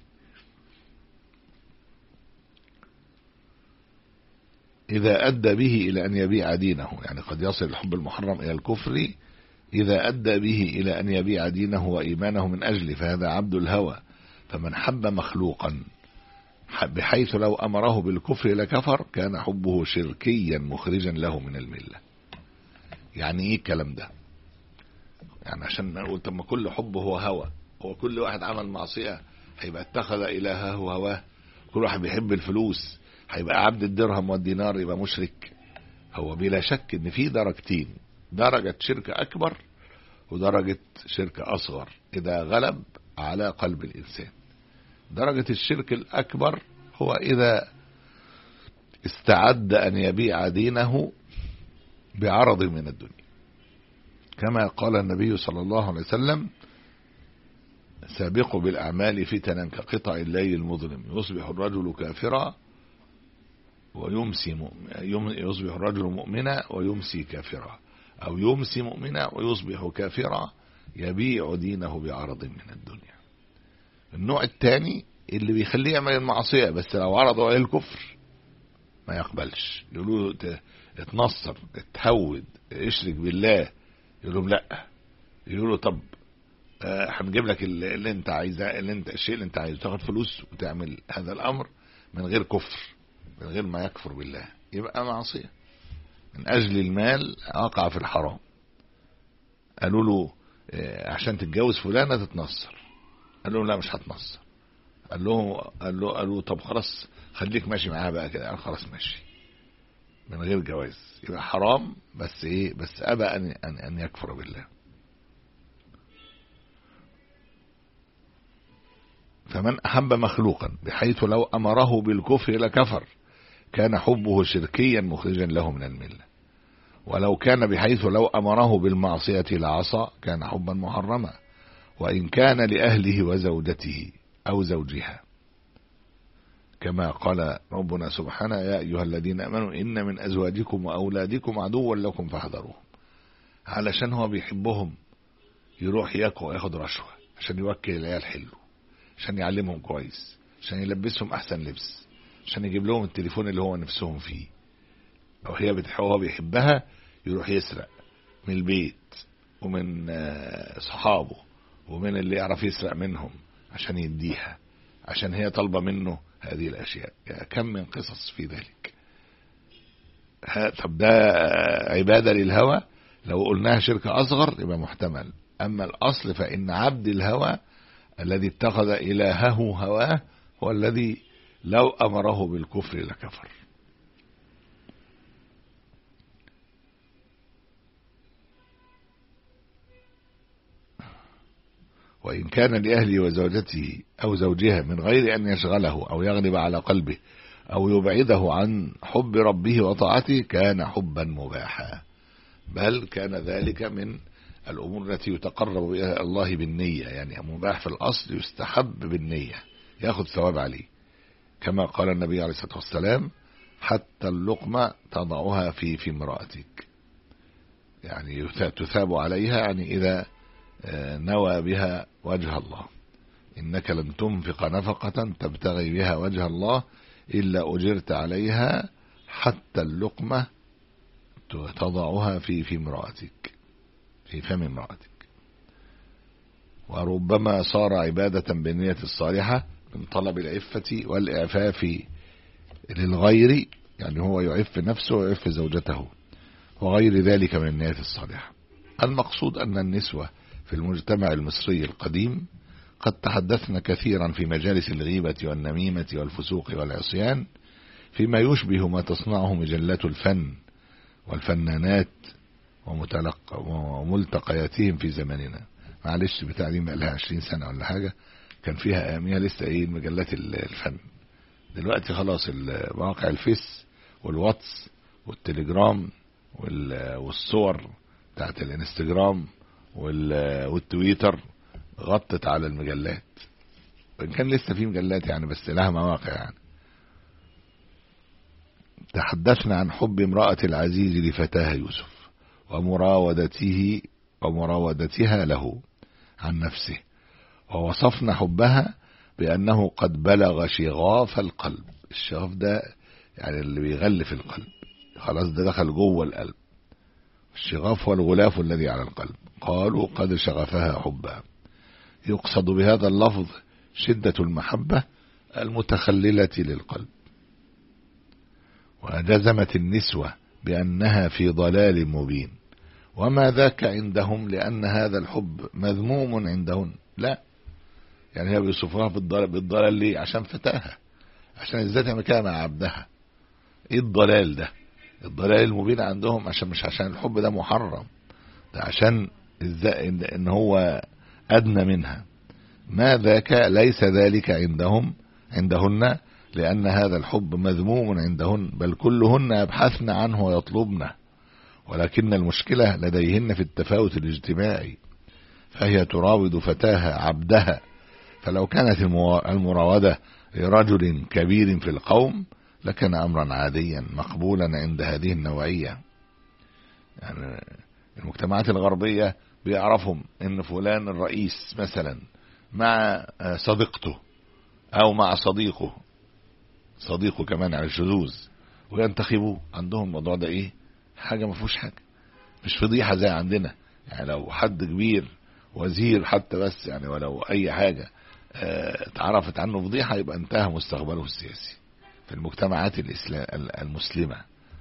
إذا أدى به إلى أن يبيع دينه، يعني قد يصل الحب المحرم إلى الكفر إذا أدى به إلى أن يبيع دينه وإيمانه من أجله، فهذا عبد الهوى. فمن حب مخلوقا بحيث لو أمره بالكفر لكفر كان حبه شركيا مخرجا له من الملة. يعني إيه الكلام ده؟ يعني عشان نقول طب ما كل حب هو هوى، هو كل واحد عمل معصية هيبقى اتخذ إلهه هواه؟ كل واحد بيحب الفلوس هيبقى عبد الدرهم والدينار يبقى مشرك؟ هو بلا شك ان في درجتين، درجة شرك اكبر ودرجة شرك اصغر اذا غلب على قلب الانسان. درجة الشرك الاكبر هو اذا استعد ان يبيع دينه بعرض من الدنيا، كما قال النبي صلى الله عليه وسلم: سابقوا بالاعمال فتنا كقطع الليل المظلم، يصبح الرجل كافرا ويمسي يصبح الرجل مؤمنا ويمسي كافرا، أو يمسي مؤمنا ويصبح كافرا، يبيع دينه بعرض من الدنيا. النوع الثاني اللي بيخليه يعمل المعصية بس لو عرضوا عليه الكفر ما يقبلش، يقولوا له اتنصر، اتهود، اشرك بالله، يقولوا لا، يقولوا طب هنجيب لك اللي انت عايزه، اللي انت الشيء اللي انت عايزه، تاخد فلوس وتعمل هذا الامر من غير كفر، من غير ما يكفر بالله، يبقى معصية. من أجل المال وقع في الحرام. قالوا له عشان تتجوز فلانة تتنصر، قال له لا مش هتنصر. قال له قال له قالوا طب خلاص خليك ماشي معاها بقى كده، قال خلاص ماشي من غير جواز، يبقى حرام بس ايه، بس أبى أن أن أن يكفر بالله. فمن أحب مخلوقا بحيث لو أمره بالكفر لكفر كان حبه شركيا مخرجا له من الملة، ولو كان بحيث لو أمره بالمعصية لعصى كان حبا محرما، وإن كان لأهله وزوجته أو زوجها، كما قال ربنا سبحانه: يا أيها الذين آمنوا إن من أزواجكم وأولادكم عدوا لكم فاحذروهم. علشان هو بيحبهم يروح ياخد رشوة عشان يوكل العيال حلو، عشان يعلمهم كويس، عشان يلبسهم أحسن لبس، عشان يجيب لهم التليفون اللي هو نفسهم فيه، أو هي بتحبه بيحبها يروح يسرق من البيت ومن صحابه ومن اللي يعرف يسرق منهم عشان يديها، عشان هي طالبة منه هذه الأشياء. كم من قصص في ذلك. طب ده عبادة للهوى؟ لو قلناها شرك أصغر يبقى محتمل. أما الأصل فإن عبد الهوى الذي اتخذ إلهه هواه هو الذي لو أمره بالكفر لكفر. وإن كان لأهله وزوجته أو زوجها من غير أن يشغله أو يغلب على قلبه أو يبعده عن حب ربه وطاعته كان حبا مباحا، بل كان ذلك من الأمور التي يتقرب بها الله بالنية، يعني مباح في الأصل يستحب بالنية ياخذ ثواب عليه، كما قال النبي عليه الصلاة والسلام: حتى اللقمة تضعها في في امرأتك، يعني تثاب عليها، يعني إذا نوى بها وجه الله. إنك لن تنفق نفقة تبتغي بها وجه الله إلا أجرت عليها حتى اللقمة تضعها في في امرأتك، في فم امرأتك. وربما صار عبادة بالنية الصالحة من طلب العفة والإعفاف للغير يعني هو يعف نفسه ويعف زوجته وغير ذلك من النيات الصالحة. المقصود أن النسوة في المجتمع المصري القديم قد تحدثنا كثيرا في مجالس الغيبة والنميمة والفسوق والعصيان فيما يشبه ما تصنعه مجلات الفن والفنانات وملتقياتهم في زماننا. معلش بتاع دي بقى لها عشرين سنة ولا حاجة، كان فيها اياميها لسه ايه مجلات الفن. دلوقتي خلاص مواقع الفيس والواتس والتليجرام والصور بتاعت الانستجرام والتويتر غطت على المجلات، وان كان لسه في مجلات يعني بس لها مواقع يعني. تحدثنا عن حب امرأة العزيز لفتاها يوسف ومراودته ومراودتها له عن نفسه، ووصفنا حبها بأنه قد بلغ شغاف القلب. الشغاف ده يعني اللي بيغلف القلب، خلاص ده دخل جوه القلب. الشغاف هو الغلاف الذي على القلب. قالوا قد شغفها حبها. يقصد بهذا اللفظ شدة المحبة المتخللة للقلب. وجزمت النسوة بأنها في ضلال مبين، وما ذاك عندهم لأن هذا الحب مذموم عندهن. لا، يعني هي بيوصفوها بالضلال. بالضلال ليه؟ عشان فتاها، عشان ازاي تعمل كده مع عبدها. ايه الضلال ده؟ الضلال المبين عندهم عشان مش عشان الحب ده محرم، ده عشان ازاي ان هو ادنى منها. ما ذاك ليس ذلك عندهم عندهن لأن هذا الحب مذموم عندهن، بل كلهن يبحثن عنه ويطلبنه، ولكن المشكلة لديهن في التفاوت الاجتماعي. فهي تراود فتاها عبدها، فلو كانت المراودة لرجل كبير في القوم لكان أمرا عاديا مقبولا عند هذه النوعية. يعني المجتمعات الغربية بيعرفهم ان فلان الرئيس مثلا مع صديقته او مع صديقه صديقه كمان على الشذوذ وينتخبوه. عندهم الموضوع ده ايه؟ حاجة ما فيهوش حاجة، مش فضيحة زي عندنا. يعني لو حد كبير وزير حتى بس يعني ولو اي حاجة اه اتعرفت عنه فضيحة يبقى انتهى مستقبله السياسي في المجتمعات الإسلام المسلمة.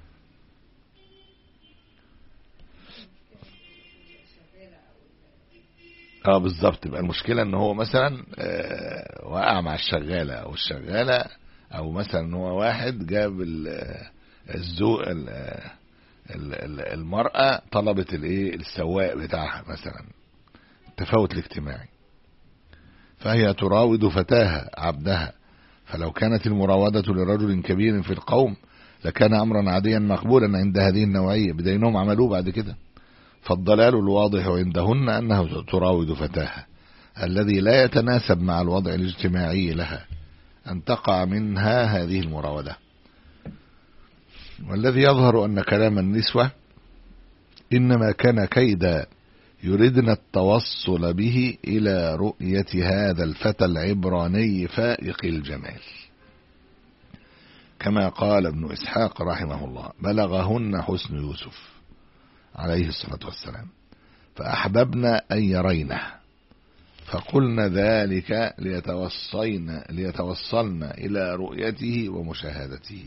اه بالظبط. يبقى المشكلة ان هو مثلا اه وقع مع الشغالة او الشغالة، او مثلا ان هو واحد جاب الذوق المرأة طلبت الايه السواق بتاعها مثلا، التفاوت الاجتماعي. فهي تراود فتاها عبدها، فلو كانت المراودة لرجل كبير في القوم لكان امرا عاديا مقبولا عند هذه النوعية، بدينهم عملوه بعد كده. فالضلال الواضح عندهن أنه تراود فتاها الذي لا يتناسب مع الوضع الاجتماعي لها أن تقع منها هذه المراودة. والذي يظهر أن كلام النسوة إنما كان كيدا يريدن التوصل به إلى رؤية هذا الفتى العبراني فائق الجمال، كما قال ابن إسحاق رحمه الله: بلغهن حسن يوسف عليه الصلاة والسلام فأحببنا أن يرينه، فقلنا ذلك ليتوصلنا, ليتوصلنا إلى رؤيته ومشاهدته.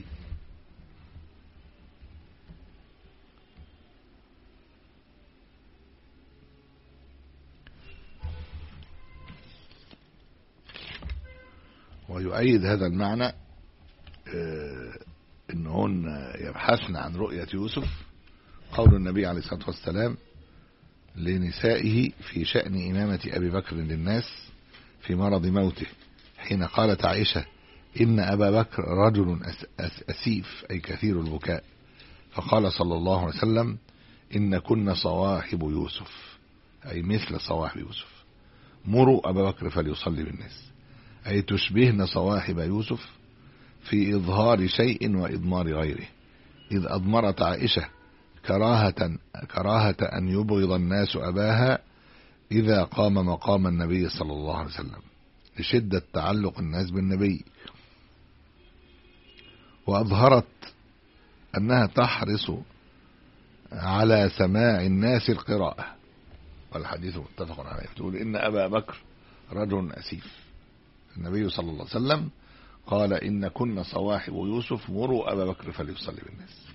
ويؤيد هذا المعنى اه إنهن يبحثن عن رؤية يوسف قول النبي عليه الصلاة والسلام لنسائه في شأن إمامة أبي بكر للناس في مرض موته، حين قالت عائشة: إن أبا بكر رجل أسيف أي كثير البكاء، فقال صلى الله عليه وسلم: إن كن صواحب يوسف أي مثل صواحب يوسف، مروا أبا بكر فليصلي بالناس، أي تشبهن صواحب يوسف في إظهار شيء وإضمار غيره، إذ أضمرت عائشة كراهة, كراهة أن يبغض الناس أباها إذا قام مقام النبي صلى الله عليه وسلم لشدة تعلق الناس بالنبي، وأظهرت أنها تحرص على سماع الناس القراءة، والحديث متفق عليه. تقول إن أبا بكر رجل أسيف. النبي صلى الله عليه وسلم قال إن كنا صواحب يوسف مروا أبا بكر فليصلي بالناس.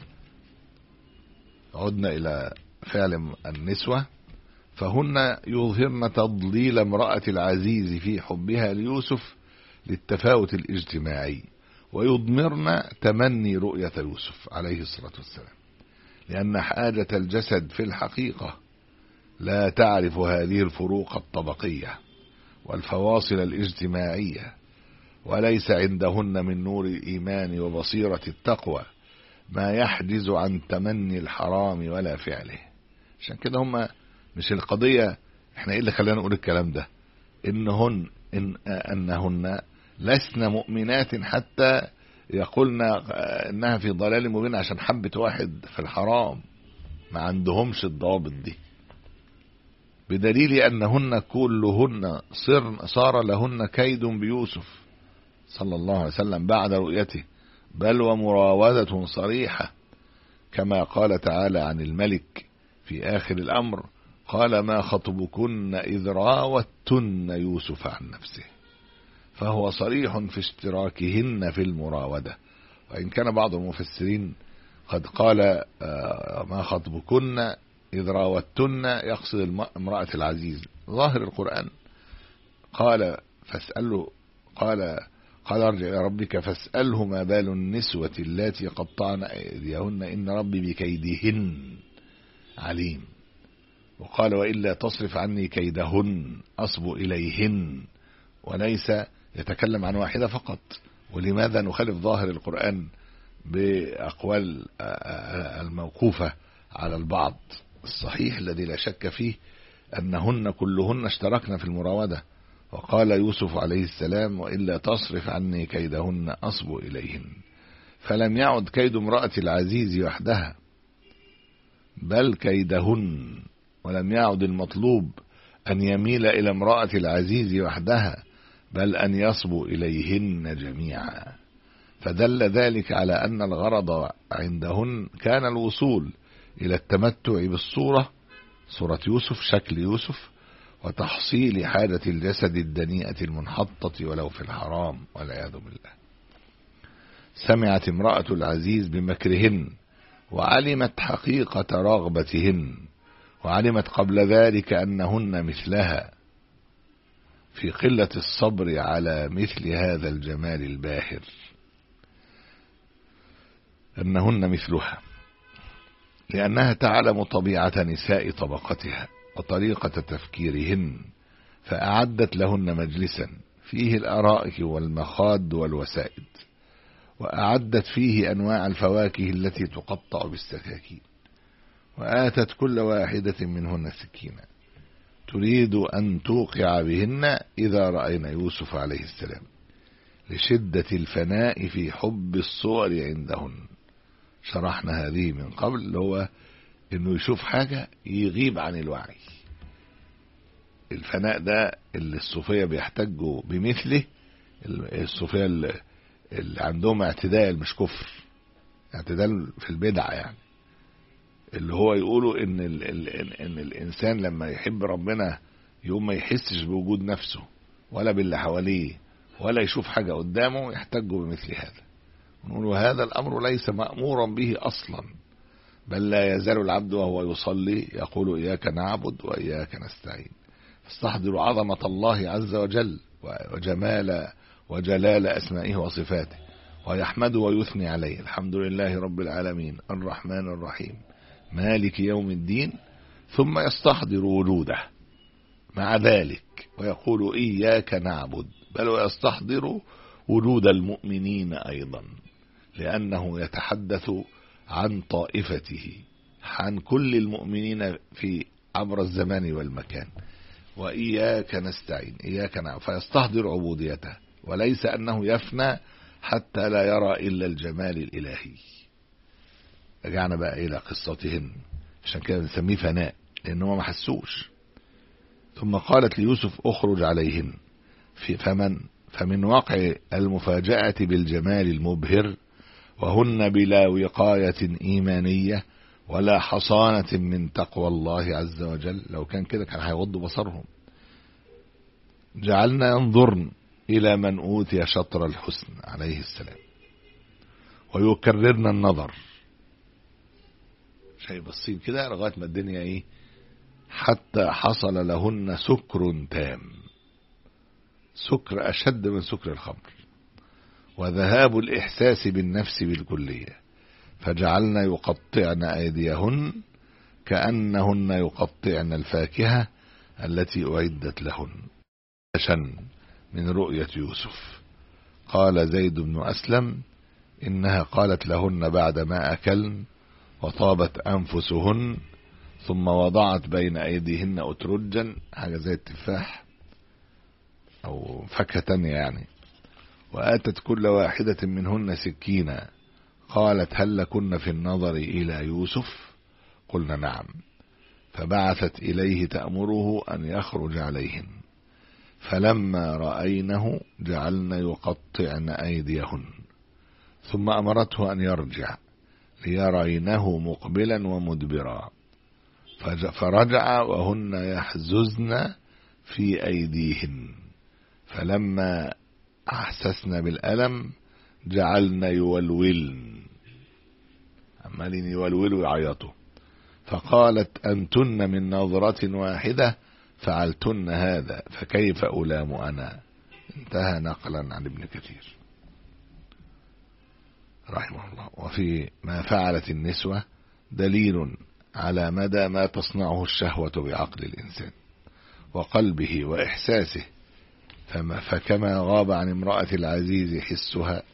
عدنا إلى فعل النسوة، فهن يظهرن تضليل امرأة العزيز في حبها ليوسف للتفاوت الاجتماعي، ويضمرن تمني رؤية يوسف عليه الصلاة والسلام، لأن حاجة الجسد في الحقيقة لا تعرف هذه الفروق الطبقية والفواصل الاجتماعية، وليس عندهن من نور الإيمان وبصيرة التقوى ما يحجز عن تمني الحرام ولا فعله. عشان كده هم مش القضية، احنا ايه اللي خلانا نقول الكلام ده، انهن إن انهن لسن مؤمنات حتى يقولنا انها في ضلال مبين عشان حبت واحد في الحرام. ما عندهمش الضوابط دي، بدليل انهن كلهن صر صار لهن كيد بيوسف صلى الله عليه وسلم بعد رؤيته، بل ومراودة صريحة، كما قال تعالى عن الملك في آخر الأمر: قال ما خطبكن إذ راوتن يوسف عن نفسه. فهو صريح في اشتراكهن في المراودة، وإن كان بعض المفسرين قد قال ما خطبكن إذ راوتن يقصد امرأة العزيز. ظاهر القرآن قال فاسأله قال قال ارجع إلى ربك فاسأله ما بال النسوة اللاتي قطعن أيديهن إن ربي بكيدهن عليم. وقال وإلا تصرف عني كيدهن أصب إليهن، وليس يتكلم عن واحدة فقط. ولماذا نخالف ظاهر القرآن بأقوال الموقوفة على البعض؟ الصحيح الذي لا شك فيه أنهن كلهن اشتركن في المراودة. وقال يوسف عليه السلام وإلا تصرف عني كيدهن أصب إليهن، فلم يعد كيد امرأة العزيز وحدها بل كيدهن، ولم يعد المطلوب أن يميل إلى امرأة العزيز وحدها بل أن يصبوا إليهن جميعا. فدل ذلك على أن الغرض عندهن كان الوصول إلى التمتع بالصورة، صورة يوسف، شكل يوسف، وتحصيل حاجة الجسد الدنيئة المنحطة ولو في الحرام والعياذ بالله. سمعت امرأة العزيز بمكرهن وعلمت حقيقة رغبتهن، وعلمت قبل ذلك أنهن مثلها في قلة الصبر على مثل هذا الجمال الباهر، أنهن مثلها، لأنها تعلم طبيعة نساء طبقتها وطريقة تفكيرهن، فأعدت لهن مجلسا فيه الأرائك والمخاد والوسائد، وأعدت فيه أنواع الفواكه التي تقطع بالسكاكين، وآتت كل واحدة منهن سكينا تريد أن توقع بهن إذا رأينا يوسف عليه السلام، لشدة الفناء في حب الصور عندهن. شرحنا هذه من قبل، اللي هو انه يشوف حاجة يغيب عن الوعي. الفناء ده اللي الصوفية بيحتاجوا بمثله، الصوفية اللي عندهم اعتدال مش كفر، اعتدال في البدع، يعني اللي هو يقولوا ان, ال ال ان الانسان لما يحب ربنا يوم ما يحسش بوجود نفسه ولا باللي حواليه ولا يشوف حاجة قدامه، يحتاجوا بمثل هذا. ونقول هذا الامر ليس مأمورا به اصلا، بل لا يزال العبد وهو يصلي يقول إياك نعبد وإياك نستعين، فاستحضر عظمة الله عز وجل وجمال وجلال أسمائه وصفاته، ويحمد ويثني عليه: الحمد لله رب العالمين الرحمن الرحيم مالك يوم الدين، ثم يستحضر وجوده مع ذلك ويقول إياك نعبد، بل ويستحضر وجود المؤمنين أيضا، لأنه يتحدث عن طائفته، عن كل المؤمنين في عبر الزمان والمكان. وإياك نستعين، إياك نعبد، فيستحضر عبوديته، وليس أنه يفنى حتى لا يرى إلا الجمال الإلهي. رجعنا بقى إلى قصتهن، عشان كده نسميه فناء، لأنه ما حسوش. ثم قالت ليوسف اخرج عليهن، في فمن فمن واقع المفاجأة بالجمال المبهر، وهن بلا وقاية إيمانية ولا حصانة من تقوى الله عز وجل، لو كان كده كان هيغضوا بصرهم. جعلنا ينظرن إلى من أوتي شطر الحسن عليه السلام، ويكررن النظر شيء بسيط كده لغاية ما الدنيا إيه، حتى حصل لهن سكر تام، سكر أشد من سكر الخمر، وذهاب الإحساس بالنفس بالكلية، فجعلنا يقطعن أيديهن كأنهن يقطعن الفاكهة التي أعدت لهن شن من رؤية يوسف. قال زيد بن أسلم إنها قالت لهن بعدما أكلن وطابت أنفسهن ثم وضعت بين أيديهن أترجا، حاجة زي التفاح أو فاكهة تانية يعني، وآتت كل واحدة منهن سكينا، قالت هل لكن في النظر إلى يوسف؟ قلنا نعم، فبعثت إليه تأمره أن يخرج عليهن، فلما رأينه جعلن يقطعن أيديهن، ثم أمرته أن يرجع ليرينه مقبلا ومدبرا، فرجع وهن يحززن في أيديهن، فلما أحسسن بالألم جعلن يولولن، عمالين يولولوا يعيطوا، فقالت أنتن من نظرة واحدة فعلتن هذا فكيف ألام أنا. انتهى نقلا عن ابن كثير رحمه الله. وفي ما فعلت النسوة دليل على مدى ما تصنعه الشهوة بعقل الإنسان وقلبه وإحساسه، فما فكما غاب عن امرأة العزيز حسها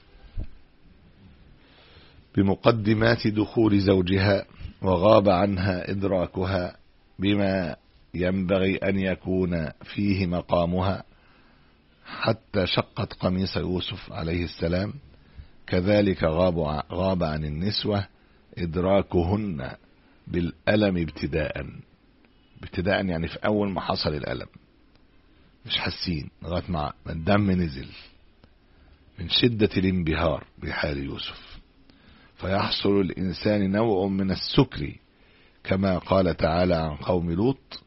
بمقدمات دخول زوجها، وغاب عنها إدراكها بما ينبغي أن يكون فيه مقامها حتى شقت قميص يوسف عليه السلام، كذلك غاب غاب عن النسوة إدراكهن بالألم ابتداء، ابتداء يعني في أول ما حصل الألم مش حاسين لغاية ما الدم نزل من شدة الانبهار بحال يوسف، فيحصل الإنسان نوع من السكر كما قال تعالى عن قوم لوط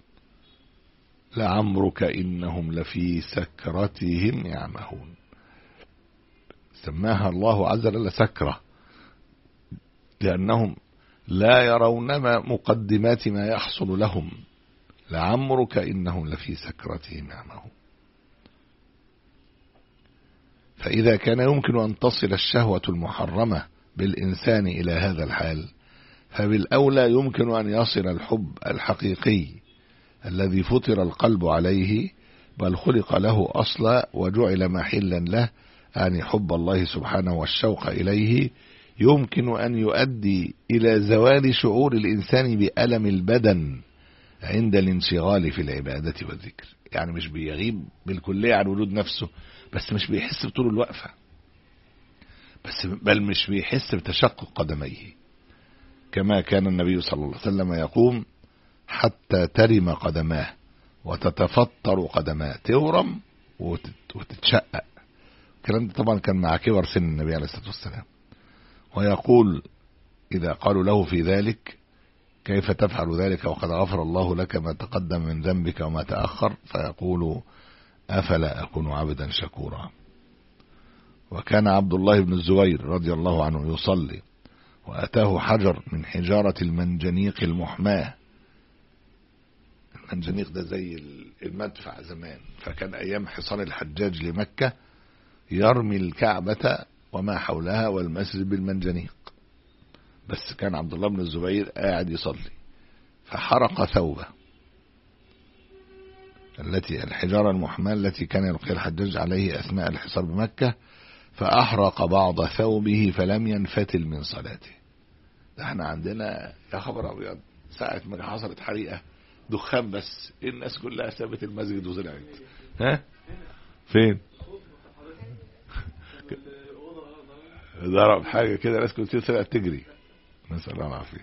لعمرك إنهم لفي سكرتهم يعمهون، سماها الله عز وجل سكرة لأنهم لا يرون ما مقدمات ما يحصل لهم، لعمرك إنهم لفي سكرتهم يعمهون. فإذا كان يمكن أن تصل الشهوة المحرمة بالإنسان إلى هذا الحال، فبالأولى يمكن أن يصل الحب الحقيقي الذي فطر القلب عليه بل خلق له أصلا وجعل محلا له، يعني حب الله سبحانه والشوق إليه، يمكن أن يؤدي إلى زوال شعور الإنسان بألم البدن عند الانشغال في العبادة والذكر. يعني مش بيغيب بالكلية عن وجود نفسه، بس مش بيحس بطول الوقفة، بس بل مش بيحس بتشقق قدميه، كما كان النبي صلى الله عليه وسلم يقوم حتى ترم قدماه وتتفطر قدماه، تورم وتتشقق. الكلام ده طبعا كان مع كبر سن النبي عليه الصلاة والسلام. ويقول إذا قالوا له في ذلك كيف تفعل ذلك وقد غفر الله لك ما تقدم من ذنبك وما تأخر، فيقول أفلا أكون عبدا شكورا. وكان عبد الله بن الزبير رضي الله عنه يصلي وأتاه حجر من حجارة المنجنيق المحماة، المنجنيق ده زي المدفع زمان، فكان أيام حصار الحجاج لمكة يرمي الكعبة وما حولها والمسجد بالمنجنيق، بس كان عبد الله بن الزبير قاعد يصلي فحرق ثوبه التي الحجارة المحماة التي كان يلقي الحجاج عليه أثناء الحصار بمكة، فأحرق بعض ثوبه فلم ينفتل من صلاته. ده احنا عندنا يا خبر أبيض ساعة ما حصلت حريقة دخان بس الناس كلها سابت المسجد وزرعت. ها فين ضرب حاجة كده ناس كتير طلعت تجري، نسأل الله العافية.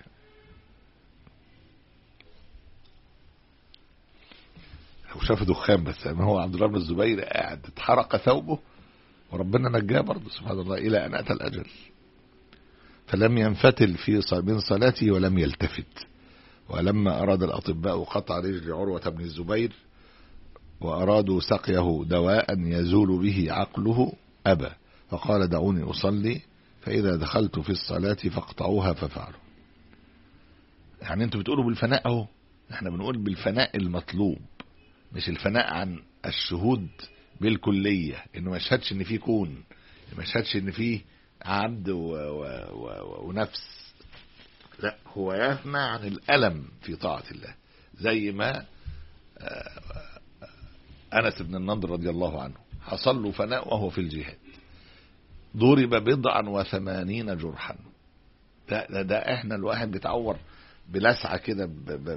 وشاف دخان بس، ما هو عبد الله بن الزبير قاعد اتحرق ثوبه وربنا نجاه برضه سبحان الله إلى أن أتى الأجل، فلم ينفتل في من صلاته ولم يلتفت. ولما أراد الأطباء قطع رجل عروة بن الزبير وأرادوا سقيه دواء يزول به عقله أبى، فقال دعوني أصلي فإذا دخلت في الصلاة فاقطعوها ففعلوا. يعني انتوا بتقولوا بالفناء اهو، احنا بنقول بالفناء المطلوب، مش الفناء عن الشهود بالكلية، انه ما يشهدش ان فيه كون، ما يشهدش ان فيه عبد و... و... و... ونفس، لا، هو يفنى عن الألم في طاعة الله، زي ما أنس بن النضر رضي الله عنه حصل له فناء وهو في الجهاد، ضرب بضعا وثمانين جرحا. ده, ده, ده احنا الواحد بيتعور بلسعة كده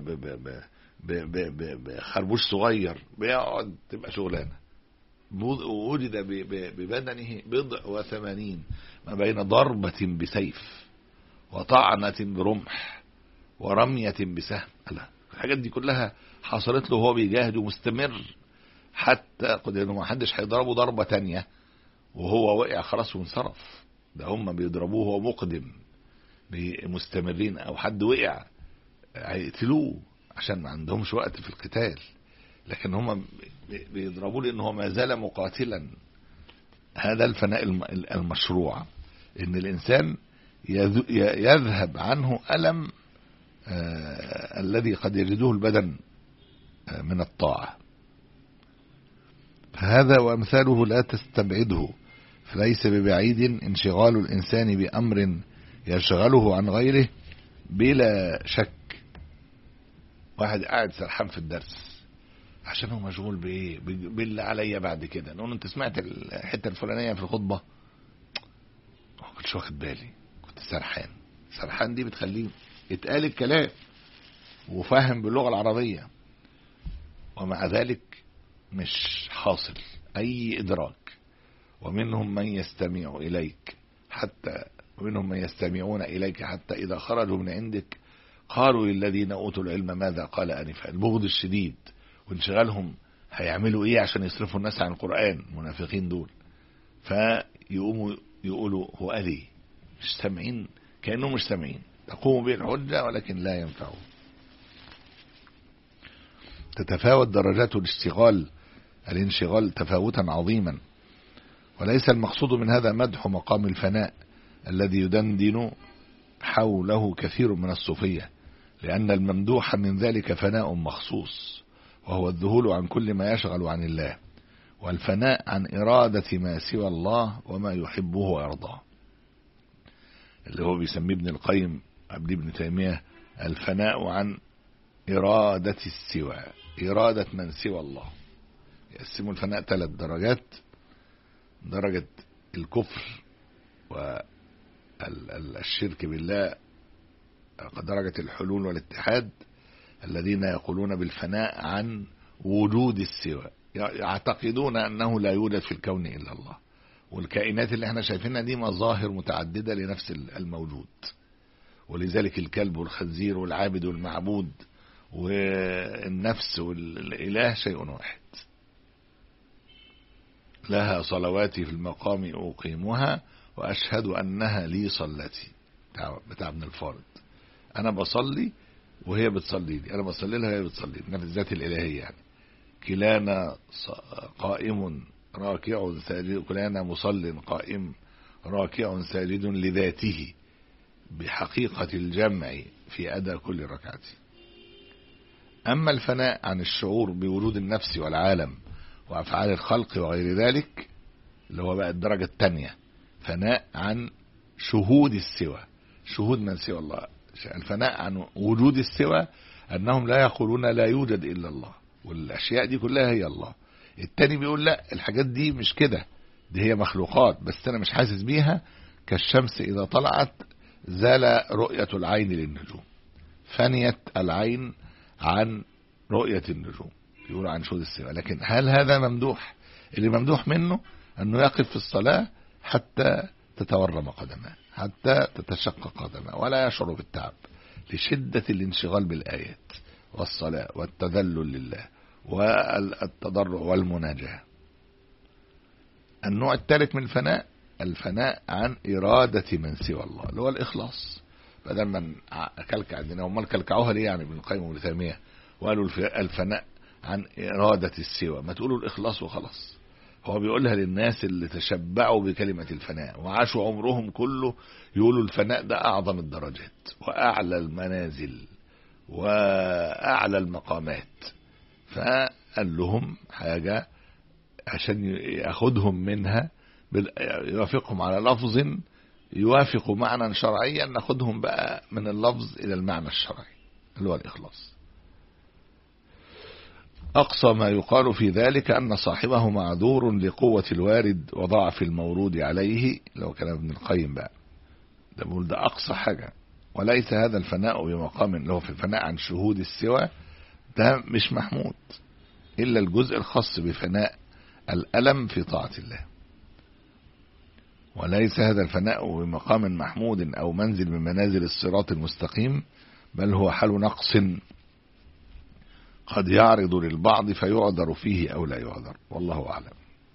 بخربوش صغير بيقعد تبقى شغلانة، وجد ببدنه بضع وثمانين ما بين ضربة بسيف وطعنة برمح ورمية بسهم. الحاجات دي كلها حصلت له وهو بيجاهد ومستمر، حتى قد انه ما حدش هيضربه ضربة تانية وهو وقع خلاص وانصرف، ده هم بيضربوه وهو مقدم مستمرين، او حد وقع هيقتلوه عشان ما عندهمش وقت في القتال، لكن هم بيضربوه لانه هو ما زال مقاتلا. هذا الفناء المشروع، ان الانسان يذهب عنه ألم آه الذي قد يجده البدن آه من الطاعة. فهذا وأمثاله لا تستبعده، فليس ببعيد انشغال الإنسان بأمر يشغله عن غيره بلا شك. واحد قاعد سرحان في الدرس عشان هو مشغول بإيه؟ باللي عليا بعد كده، نقول انت سمعت الحتة الفلانية في الخطبة؟ ما كنتش واخد بالي، كنت سرحان. سرحان دي بتخليه يتقال الكلام وفاهم باللغة العربية، ومع ذلك مش حاصل أي إدراك. ومنهم من يستمع إليك حتى ومنهم من يستمعون إليك حتى إذا خرجوا من عندك قالوا للذين أوتوا العلم ماذا قال آنفا. البغض الشديد وانشغالهم هيعملوا إيه عشان يصرفوا الناس عن القرآن، المنافقين دول، فيقوموا يقولوا هو قال إيه، مش سامعين، كأنهم مش سامعين، تقوم به الحجة ولكن لا ينفعون. تتفاوت درجات الاشتغال الانشغال تفاوتا عظيما، وليس المقصود من هذا مدح مقام الفناء الذي يدندن حوله كثير من الصوفية، لأن الممدوح من ذلك فناء مخصوص، وهو الذهول عن كل ما يشغل عن الله، والفناء عن إرادة ما سوى الله وما يحبه ويرضاه، اللي هو بيسميه ابن القيم عبد ابن تيمية الفناء عن إرادة السوى، إرادة من سوى الله. يقسموا الفناء ثلاث درجات: درجة الكفر والشرك بالله، درجة الحلول والاتحاد، الذين يقولون بالفناء عن وجود السوى، يعتقدون أنه لا يوجد في الكون إلا الله، والكائنات اللي احنا شايفينها دي مظاهر متعددة لنفس الموجود، ولذلك الكلب والخنزير والعابد والمعبود والنفس والإله شيء واحد. لها صلواتي في المقام أقيمها وأشهد أنها لي صلتي، بتاع ابن الفارض. أنا بصلي وهي بتصلي لي، أنا بصلي لها وهي بتصلي لي، نفس الذات الإلهية يعني. كلانا قائم راكع ساجد، كلانا مصل قائم راكع ساجد لذاته بحقيقة الجمع في أداء كل ركعة. أما الفناء عن الشعور بوجود النفس والعالم وأفعال الخلق وغير ذلك، اللي هو بقى الدرجة الثانية، فناء عن شهود السوى، شهود من سوى الله. الفناء عن وجود السوى أنهم لا يقولون لا يوجد إلا الله، والأشياء دي كلها هي الله. التاني بيقول لا، الحاجات دي مش كده، دي هي مخلوقات بس أنا مش حاسس بيها، كالشمس إذا طلعت زال رؤية العين للنجوم، فنيت العين عن رؤية النجوم، يقولوا عن شهود السوى. لكن هل هذا ممدوح؟ اللي ممدوح منه أنه يقف في الصلاة حتى تتورم قدمه، حتى تتشقق قدمه، ولا يشعر بالتعب لشدة الانشغال بالآيات والصلاة والتذلل لله والتضرع والمناجاة. النوع الثالث من الفناء، الفناء عن إرادة من سوى الله، اللي هو الإخلاص. بدل من كلكع عندنا، هم كلكعوها ليه يعني ابن القيم وابن تيمية، وقالوا الفناء عن إرادة السوى، ما تقولوا الإخلاص وخلاص. هو بيقولها للناس اللي تشبعوا بكلمة الفناء وعاشوا عمرهم كله يقولوا الفناء ده أعظم الدرجات وأعلى المنازل وأعلى المقامات. فقال لهم حاجة عشان يأخذهم منها، يوافقهم على لفظ يوافق معنى شرعيا، ناخدهم بقى من اللفظ إلى المعنى الشرعي اللي هو الإخلاص. أقصى ما يقال في ذلك أن صاحبه معذور لقوة الوارد وضعف المورود عليه، لو كان ابن القيم بقى ده بقول ده أقصى حاجة. وليس هذا الفناء بمقام له في الفناء عن شهود السوى، ده مش محمود إلا الجزء الخاص بفناء الألم في طاعة الله. وليس هذا الفناء بمقام محمود أو منزل من منازل الصراط المستقيم، بل هو حال نقص قد يعرض للبعض فيعذر فيه أو لا يعذر، والله أعلم.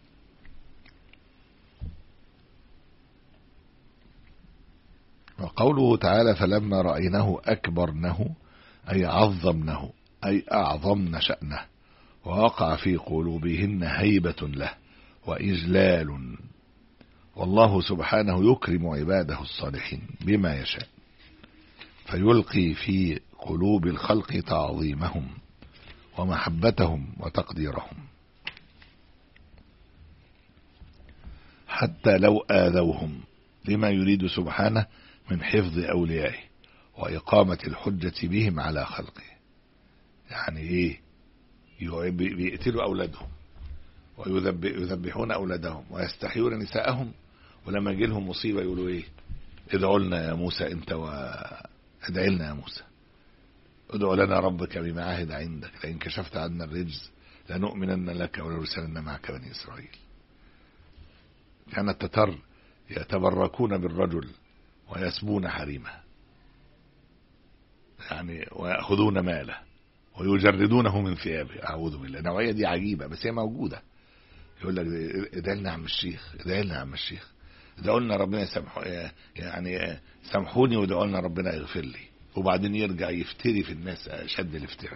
وقوله تعالى فلما رأيناه أكبرنه أي عظمنه أي أعظمن شأنه، ووقع في قلوبهن هيبة له وإجلال. والله سبحانه يكرم عباده الصالحين بما يشاء، فيلقي في قلوب الخلق تعظيمهم ومحبتهم وتقديرهم، حتى لو آذوهم، لما يريد سبحانه من حفظ أوليائه وإقامة الحجة بهم على خلقه. يعني إيه؟ بيقتلوا أولادهم ويذبحون أولادهم ويستحيون نساءهم، ولما يجي لهم مصيبة يقولوا إيه؟ ادعوا لنا يا موسى أنت وادعي لنا يا موسى، ادعوا لنا ربك بما عهد عندك لئن كشفت عنا الرجز لنؤمنن لك ولنرسلن معك بني إسرائيل. كان التتر يتبركون بالرجل ويسبون حريمه، يعني ويأخذون ماله ويجردونه من ثيابه. أعوذ بالله. النوعية دي عجيبة بس هي موجودة. يقول لك ادعي لنا عم الشيخ، ادعي لنا عم الشيخ، ادعوا لنا ربنا يسامحوا، يعني سامحوني وادعوا لنا ربنا يغفر لي، وبعدين يرجع يفتري في الناس شد الافتراء.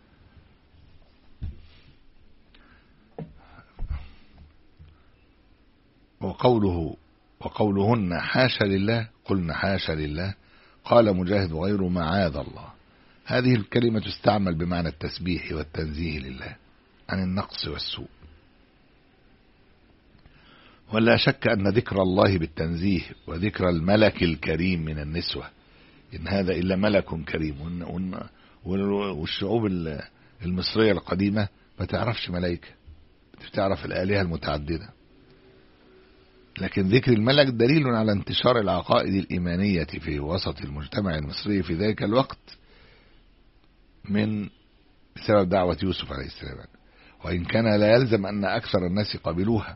وقوله وقولهن حاشا لله قلنا حاشا لله، قال مجاهد وغيره معاذ الله. هذه الكلمة تستعمل بمعنى التسبيح والتنزيه لله عن النقص والسوء. ولا شك أن ذكر الله بالتنزيه وذكر الملك الكريم من النسوة، إن هذا إلا ملك كريم. والشعوب المصرية القديمة ما تعرفش ملائكة، بتعرف الآلهة المتعددة، لكن ذكر الملك دليل على انتشار العقائد الإيمانية في وسط المجتمع المصري في ذلك الوقت من بسبب دعوة يوسف عليه السلام، وإن كان لا يلزم أن أكثر الناس قبلوها.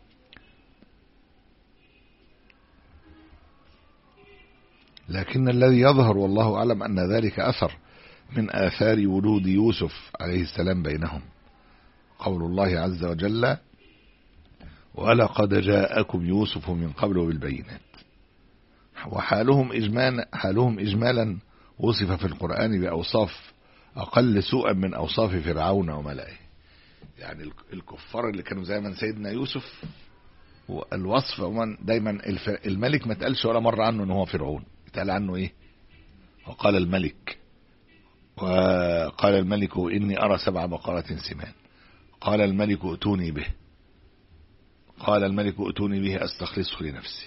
لكن الذي يظهر والله أعلم أن ذلك أثر من آثار ولود يوسف عليه السلام بينهم. قول الله عز وجل ولقد جاءكم يوسف من قبل بالبينات. وحالهم إجمالا حالهم إجمالا وصف في القرآن بأوصاف أقل سوءا من أوصاف فرعون وملئه. يعني الكفار اللي كانوا زي من سيدنا يوسف، والوصف دايما الملك ما تقالش ولا مرة عنه أنه هو فرعون، قال عنه إيه؟ وقال الملك وقال الملك إني أرى سبع بقرات سمان، قال الملك ائتوني به، قال الملك ائتوني به أستخلصه لنفسي.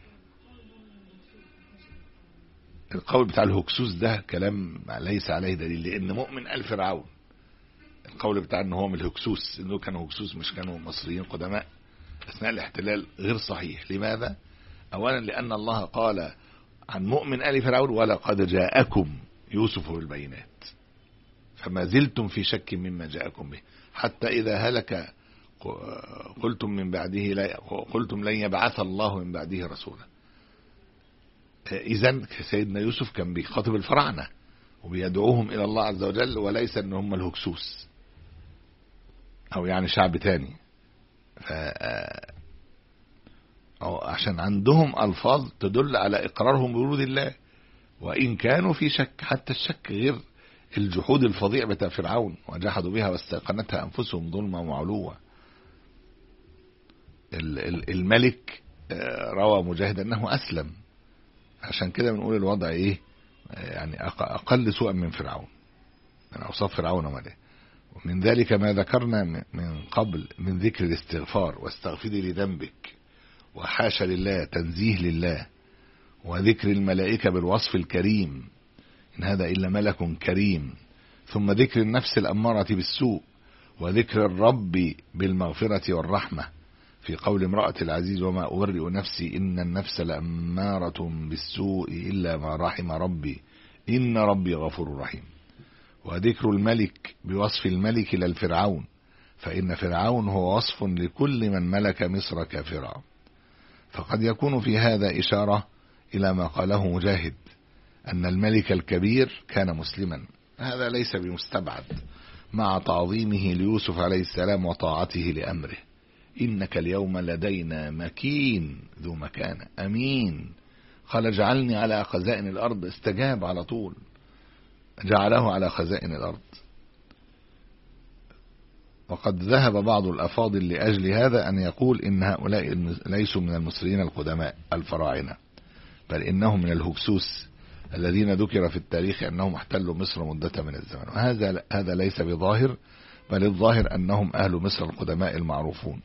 القول بتاع الهكسوس ده كلام ليس عليه دليل، لأن مؤمن قال فرعون. القول بتاع أنه هو من الهكسوس، أنه كانوا هكسوس مش كانوا مصريين قدماء أثناء الاحتلال، غير صحيح. لماذا؟ أولا لأن الله قال عن مؤمن آل فرعون ولقد جاءكم يوسف بالبينات، فما زلتم في شك مما جاءكم به، حتى إذا هلك قلتم من بعده لا قلتم لن يبعث الله من بعده رسولا. إذن سيدنا يوسف كان بيخاطب الفراعنة وبيدعوهم إلى الله عز وجل، وليس أن هم الهكسوس أو يعني شعب تاني. ف أو عشان عندهم ألفاظ تدل على إقرارهم بوجود الله، وإن كانوا في شك، حتى الشك غير الجحود الفظيع بتاع فرعون، وجحدوا بها واستيقنتها أنفسهم ظلما وعلوا. الملك روى مجاهد أنه أسلم، عشان كده بنقول الوضع إيه يعني أقل سوءا من فرعون، من أوصاف فرعون وماله. ومن ذلك ما ذكرنا من قبل من ذكر الاستغفار، واستغفري لذنبك، وحاشا لله، تنزيه لله، وذكر الملائكة بالوصف الكريم، إن هذا إلا ملك كريم، ثم ذكر النفس الأمارة بالسوء، وذكر الرب بالمغفرة والرحمة في قول امرأة العزيز وما أبرئ نفسي إن النفس لأمارة بالسوء إلا ما رحم ربي إن ربي غفور رحيم. وذكر الملك بوصف الملك للفرعون، فإن فرعون هو وصف لكل من ملك مصر كافرا. فقد يكون في هذا إشارة إلى ما قاله مجاهد أن الملك الكبير كان مسلما، هذا ليس بمستبعد مع تعظيمه ليوسف عليه السلام وطاعته لأمره. إنك اليوم لدينا مكين ذو مكانة أمين، قال اجعلني على خزائن الأرض، استجاب على طول، جعله على خزائن الأرض. وقد ذهب بعض الأفاضل لأجل هذا أن يقول إن هؤلاء ليسوا من المصريين القدماء الفراعنة، بل إنهم من الهكسوس الذين ذكر في التاريخ أنهم احتلوا مصر مدة من الزمن، وهذا هذا ليس بظاهر، بل الظاهر أنهم أهل مصر القدماء المعروفون،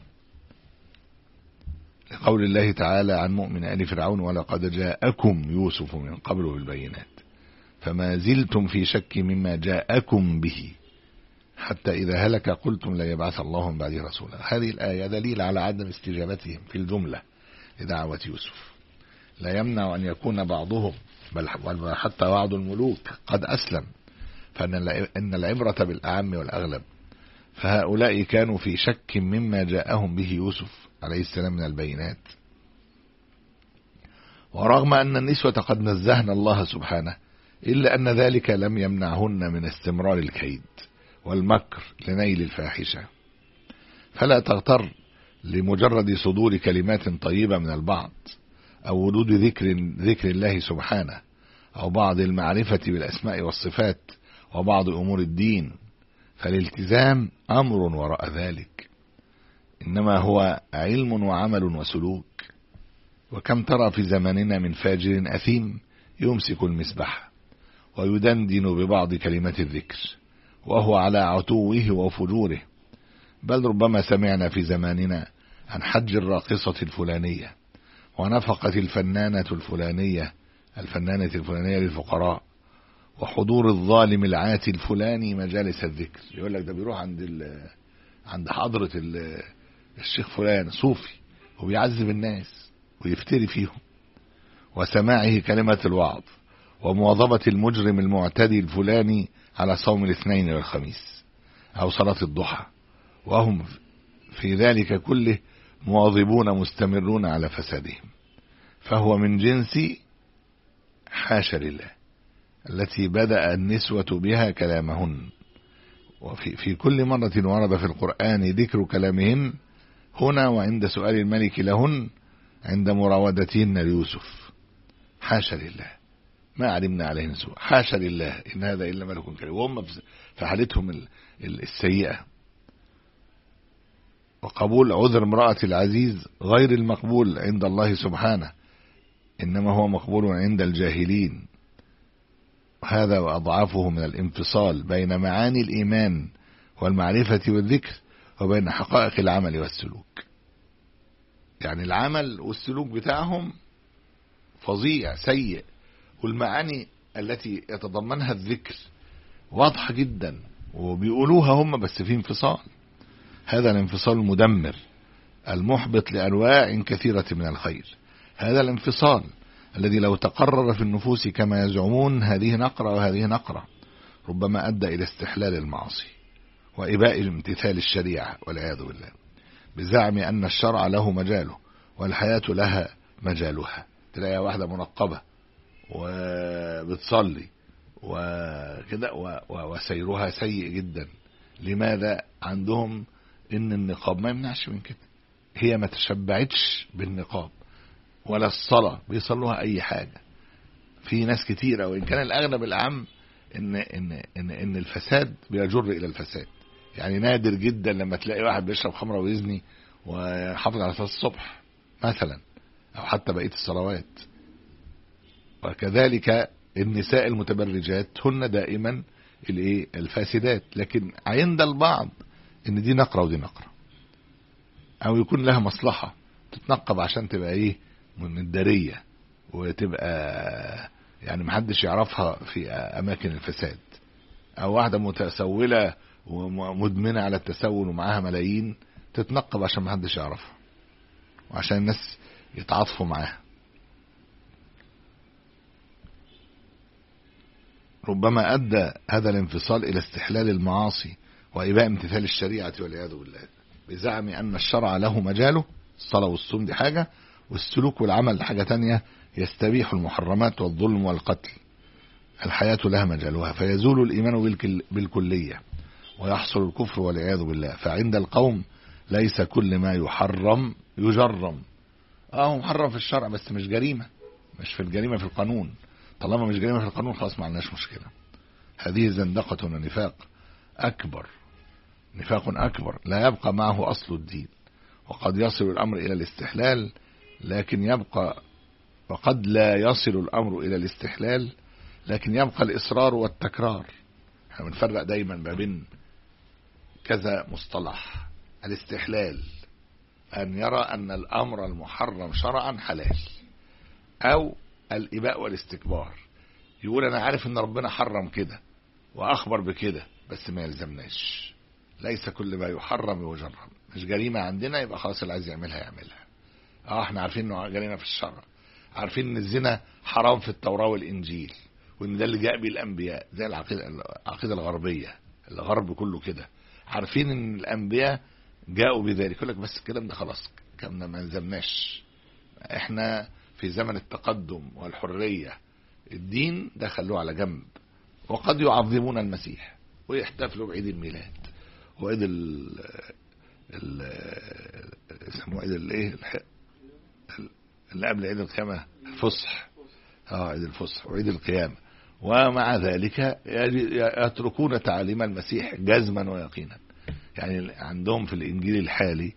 لقول الله تعالى عن مؤمن آل فرعون ولقد جاءكم يوسف من قبل بالبينات فما زلتم في شك مما جاءكم به حتى إذا هلك قلتم لا يبعث الله من بعده رسولا. هذه الآية دليل على عدم استجابتهم في الجملة لدعوة يوسف. لا يمنع أن يكون بعضهم بل حتى بعض الملوك قد أسلم، فإن العبرة بالأعم والأغلب. فهؤلاء كانوا في شك مما جاءهم به يوسف عليه السلام من البينات، ورغم أن النسوة قد نزهن الله سبحانه إلا أن ذلك لم يمنعهن من استمرار الكيد والمكر لنيل الفاحشة. فلا تغتر لمجرد صدور كلمات طيبة من البعض أو وجود ذكر ذكر الله سبحانه أو بعض المعرفة بالأسماء والصفات وبعض أمور الدين، فالالتزام أمر وراء ذلك، إنما هو علم وعمل وسلوك. وكم ترى في زماننا من فاجر أثيم يمسك المسبح ويدندن ببعض كلمات الذكر وهو على عتوه وفجوره، بل ربما سمعنا في زماننا عن حج الراقصة الفلانية ونفقة الفنانة الفلانية الفنانة الفلانية للفقراء، وحضور الظالم العاتي الفلاني مجالس الذكر. يقول لك ده بيروح عند عند حضرة الشيخ فلان صوفي وبيعذب الناس ويفتري فيهم، وسماعه كلمة الوعظ، ومواظبة المجرم المعتدي الفلاني على صوم الاثنين والخميس أو صلاة الضحى، وهم في ذلك كله مواظبون مستمرون على فسادهم. فهو من جنس حاشا لله التي بدأ النسوة بها كلامهن، وفي في كل مرة ورد في القرآن ذكر كلامهن هنا وعند سؤال الملك لهن عند مراودتهن ليوسف. حاشا لله ما علمنا عليهن سوء، حاشا لله إن هذا إلا ملك كريم، وهم في حالتهم السيئة. وقبول عذر امرأة العزيز غير المقبول عند الله سبحانه، إنما هو مقبول عند الجاهلين، وهذا وأضعافه من الانفصال بين معاني الإيمان والمعرفة والذكر وبين حقائق العمل والسلوك. يعني العمل والسلوك بتاعهم فظيع سيء، والمعاني التي يتضمنها الذكر واضحة جدا وبيقولوها هم، بس في انفصال. هذا الانفصال المدمر المحبط لأنواع كثيرة من الخير، هذا الانفصال الذي لو تقرر في النفوس كما يزعمون هذه نقرة وهذه نقرة ربما أدى إلى استحلال المعاصي وإباء امتثال الشريعة والعياذ بالله، بزعم أن الشرع له مجاله والحياة لها مجالها. تلاقي واحدة منقبة وبتصلي وكده وسيرها سيء جدا. لماذا؟ عندهم إن النقاب ما يمنعش من كده، هي ما تشبعتش بالنقاب ولا الصلاة، بيصلوها أي حاجة. في ناس كتيرة وإن كان الأغلب العام ان ان ان ان الفساد بيجر الى الفساد. يعني نادر جدا لما تلاقي واحد بيشرب خمره ويزني وحافظ على صلاه الصبح مثلا، او حتى بقيه الصلوات. وكذلك النساء المتبرجات هن دائما الايه الفاسدات، لكن عند البعض ان دي نقرة ودي نقرة، او يكون لها مصلحة تتنقب عشان تبقى ايه مدارية وتبقى يعني محدش يعرفها في اماكن الفساد، او واحدة متسولة ومدمنة على التسول ومعاها ملايين تتنقب عشان محدش يعرفها وعشان الناس يتعاطفوا معاها. ربما أدى هذا الانفصال إلى استحلال المعاصي وإباء امتثال الشريعة والعياذ بالله، بزعم أن الشرع له مجاله، الصلاة والصوم دي حاجة، والسلوك والعمل حاجة تانية، يستبيح المحرمات والظلم والقتل. الحياة لها مجالها، فيزول الإيمان بالكلية ويحصل الكفر والعياذ بالله. فعند القوم ليس كل ما يحرم يجرم. اه محرم في الشرع بس مش جريمة، مش في الجريمة في القانون. طالما مش جريمة في القانون خلاص ما عندناش مشكلة. هذه زندقة ونفاق أكبر، نفاق أكبر لا يبقى معه أصل الدين. وقد يصل الأمر إلى الاستحلال لكن يبقى، وقد لا يصل الأمر إلى الاستحلال لكن يبقى الإصرار والتكرار. احنا بنفرق دايما ما بين كذا مصطلح. الاستحلال أن يرى أن الأمر المحرم شرعا حلال، أو الإباء والاستكبار، يقول أنا عارف أن ربنا حرم كده وأخبر بكده بس ما يلزمناش. ليس كل ما يحرم يجرم، مش جريمة عندنا يبقى خلاص اللي عايز يعملها يعملها. اه احنا عارفين انه جريمة في الشرع، عارفين ان الزنا حرام في التوراة والإنجيل، وان ده اللي جاء به الأنبياء زي العقيدة العقيدة الغربية، الغرب كله كده، عارفين ان الأنبياء جاءوا بذلك. يقول لك بس الكلام ده خلاص كلامنا ما يلزمناش، احنا في زمن التقدم والحرية، الدين ده خلوه على جنب. وقد يعظمون المسيح ويحتفلوا بعيد الميلاد وعيد ال ال اسمه عيد الايه اللي قبل عيد القيامة، الفصح، اه عيد الفصح وعيد القيامة. ومع ذلك يتركون تعاليم المسيح جزما ويقينا. يعني عندهم في الإنجيل الحالي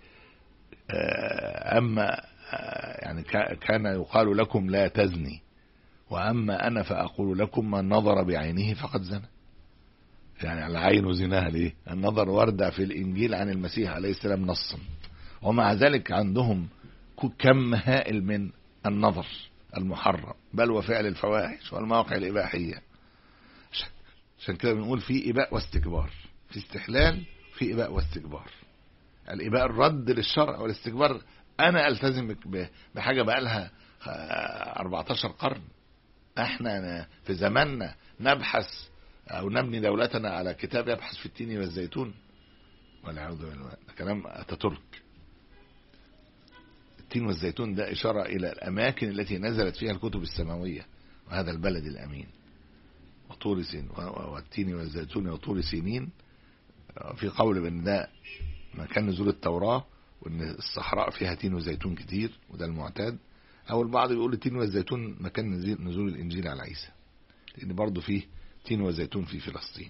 أما يعني كان يقال لكم لا تزني، وأما أنا فأقول لكم من نظر بعينه فقد زنى. يعني العين زناها ليه؟ النظر وردة في الإنجيل عن المسيح عليه السلام نصا، ومع ذلك عندهم كم هائل من النظر المحرم، بل وفعل الفواحش والمواقع الإباحية. عشان كده بنقول في إباء واستكبار، في استحلال في إباء واستكبار. الإباء الرد للشرع، والاستكبار أنا ألتزم بحاجة بقالها أربعتاشر قرن. احنا في زماننا نبحث أو نبني دولتنا على كتاب يبحث في التين والزيتون، والعياذ بالله. ده كلام أتاتورك. التين والزيتون ده إشارة إلى الأماكن التي نزلت فيها الكتب السماوية، وهذا البلد الأمين. وطور سين والتين والزيتون وطور سينين، في قول بأن ده مكان نزول التوراة، وأن الصحراء فيها تين وزيتون كتير وده المعتاد. أو البعض بيقول التين والزيتون مكان نزول الإنجيل على عيسى، لأن برضو فيه تين وزيتون في فلسطين.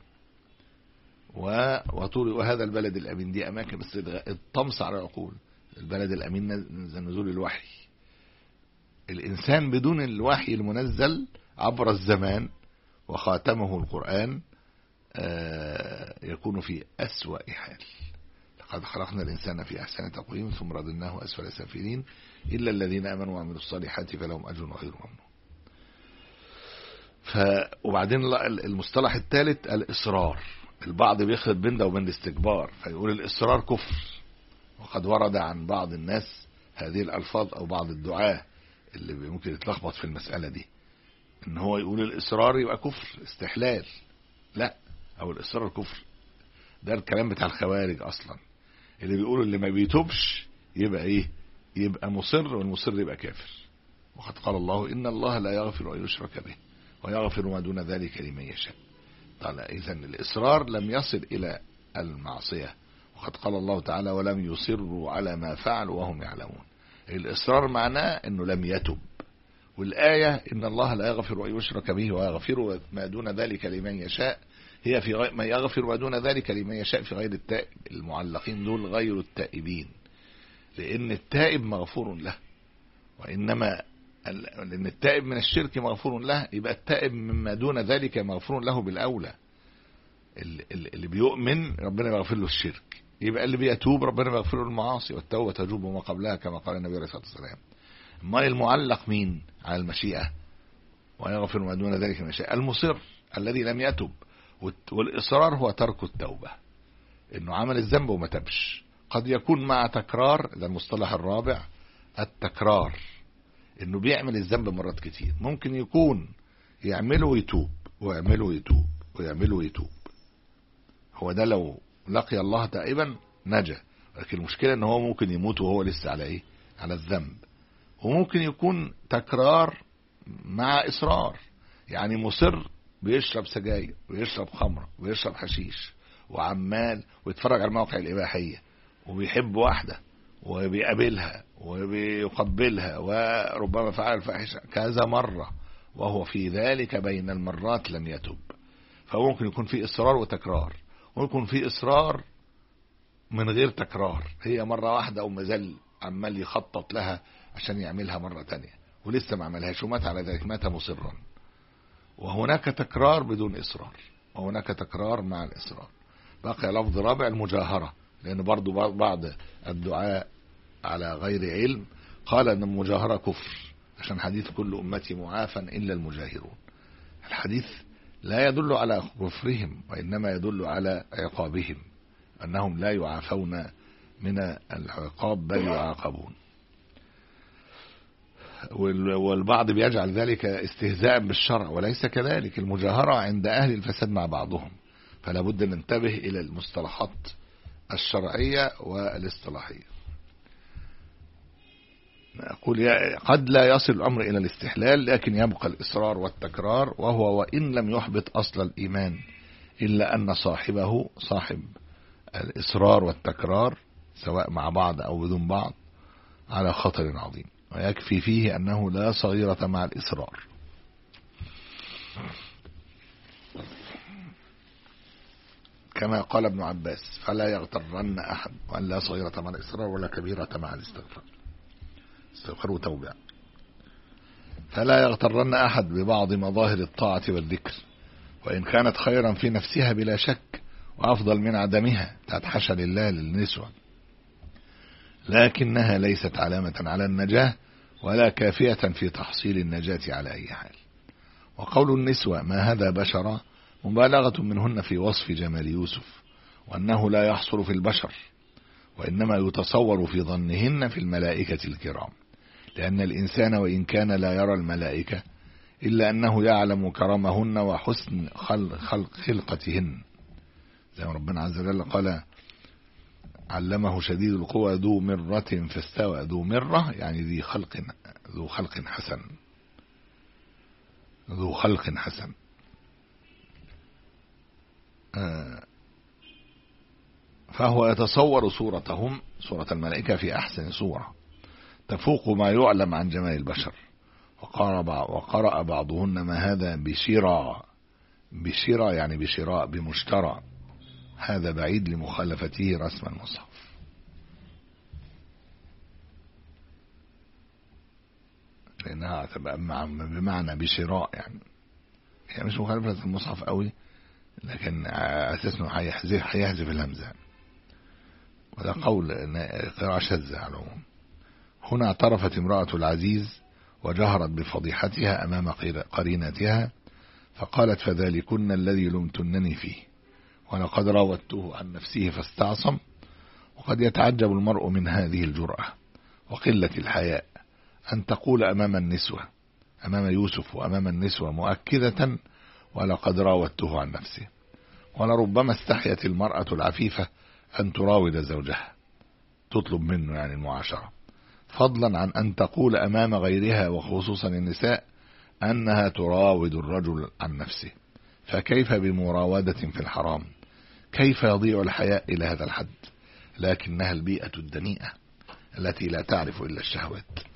وطور وهذا البلد الأمين، دي أماكن بس الطمس على العقول. البلد الأمين نزول الوحي. الإنسان بدون الوحي المنزل عبر الزمان وخاتمه القرآن يكون في أسوأ حال. لقد خلقنا الإنسان في أحسن تقويم ثم رددناه أسفل سافلين إلا الذين آمنوا وعملوا الصالحات فلهم أجر غير ممنون. ف وبعدين المصطلح الثالث الإصرار. البعض بيخلط بين ده وبين الاستكبار فيقول الإصرار كفر، وقد ورد عن بعض الناس هذه الألفاظ أو بعض الدعاة اللي ممكن يتلخبط في المسألة دي، إن هو يقول الإصرار يبقى كفر استحلال. لا، أو الإصرار كفر ده الكلام بتاع الخوارج أصلا، اللي بيقولوا اللي ما بيتوبش يبقى إيه؟ يبقى مصر، والمصر يبقى كافر. وقد قال الله إن الله لا يغفر أن يشرك به ويغفر ما دون ذلك لمن يشاء. قال إذن الإصرار لم يصل إلى المعصية، وقد قال الله تعالى ولم يصروا على ما فعلوا وهم يعلمون. الإصرار معناه أنه لم يتب، والآية إن الله لا يغفر أن يشرك به ويغفر ما دون ذلك لمن يشاء، هي في غير ما يغفر ما دون ذلك لمن يشاء في غير التائب. المعلقين دول غير التائبين، لأن التائب مغفور له، وإنما لأن التائب من الشرك مغفور له، يبقى التائب مما دون ذلك مغفور له بالأولى. اللي بيؤمن ربنا يغفر له الشرك، يبقى اللي بيتوب ربنا يغفر له المعاصي، والتوبة تجوب ما قبلها كما قال النبي عليه الصلاة والسلام. ما المعلق مين على المشيئة ويغفر ما دون ذلك من يشاء؟ المصر الذي لم يتب، والإصرار هو ترك التوبة، إنه عمل الذنب وما تبش. قد يكون مع تكرار، ده المصطلح الرابع التكرار، إنه بيعمل الذنب مرات كتير. ممكن يكون يعمله ويتوب ويعمله ويتوب ويعمله ويتوب، هو ده لو لقي الله تائبا نجا. لكن المشكلة إن هو ممكن يموت وهو لسه على إيه؟ على الذنب. وممكن يكون تكرار مع إصرار، يعني مصر بيشرب سجاير ويشرب خمرة ويشرب حشيش وعمال ويتفرج على المواقع الإباحية وبيحب واحدة وبيقابلها وبيقبلها وربما فعل الفاحشة كذا مرة، وهو في ذلك بين المرات لم يتب. فممكن يكون في إصرار وتكرار، ويكون في إصرار من غير تكرار، هي مرة واحدة أو مازال عمال يخطط لها عشان يعملها مرة تانية ولسه ما عملهاش ومات على ذلك، مات مصرا. وهناك تكرار بدون إصرار، وهناك تكرار مع الإصرار. بقي لفظ رابع المجاهرة، لأن برضو بعض الدعاء على غير علم قال أن المجاهرة كفر، عشان حديث كل أمتي معافا إلا المجاهرون. الحديث لا يدل على كفرهم، وإنما يدل على عقابهم، أنهم لا يعافون من العقاب بل يعاقبون. والبعض بيجعل ذلك استهزاء بالشرع، وليس كذلك. المجاهرة عند أهل الفساد مع بعضهم، فلا بد أن ننتبه إلى المصطلحات الشرعية والاصطلاحية. أقول قد لا يصل الأمر إلى الاستحلال، لكن يبقى الإصرار والتكرار، وهو وإن لم يحبط أصل الإيمان إلا أن صاحبه صاحب الإصرار والتكرار سواء مع بعض أو بدون بعض على خطر عظيم. ويكفي فيه أنه لا صغيرة مع الإصرار. كما قال ابن عباس فلا يغترن أحد، وأن لا صغيرة مع الإصرار ولا كبيرة مع الاستغفار، استغفار وتوبة. فلا يغترن أحد ببعض مظاهر الطاعة والذكر، وإن كانت خيرا في نفسها بلا شك وأفضل من عدمها، تتحشى لله للنسوة، لكنها ليست علامة على النجاة ولا كافية في تحصيل النجاة على أي حال. وقول النسوة ما هذا بشرا مبالغة منهن في وصف جمال يوسف، وأنه لا يحصل في البشر، وإنما يتصور في ظنهن في الملائكة الكرام، لأن الإنسان وإن كان لا يرى الملائكة إلا أنه يعلم كرمهن وحسن خلق خلق خلقتهن، زي ما ربنا عز وجل قال علمه شديد القوى ذو مرة فاستوى. ذو مرة يعني ذي خلق ذو خلق حسن ذو خلق حسن آه فهو يتصور صورتهم صورة الملائكة في أحسن صورة تفوق ما يعلم عن جمال البشر. وقرأ بعضهن ما هذا بشراء بشراء يعني بشراء بمشترى، هذا بعيد لمخالفته رسم المصحف. لأنها تبقى بمعنى بشراء، يعني هي مش مخالفة المصحف قوي، لكن أساسا هيحذف الهمزة، وده قول قراءة شاذة على العموم. هنا اعترفت امرأة العزيز وجهرت بفضيحتها أمام قرينتها فقالت فذلكن الذي لمتنني فيه ولقد راودته عن نفسه فاستعصم. وقد يتعجب المرء من هذه الجرأة وقلة الحياء أن تقول أمام النسوة أمام يوسف وأمام النسوة مؤكدة ولقد راودته عن نفسه. ولربما استحيت المرأة العفيفة أن تراود زوجها، تطلب منه يعني المعاشرة، فضلا عن أن تقول أمام غيرها وخصوصا النساء أنها تراود الرجل عن نفسه. فكيف بمراودة في الحرام؟ كيف يضيع الحياء إلى هذا الحد؟ لكنها البيئة الدنيئة التي لا تعرف إلا الشهوات،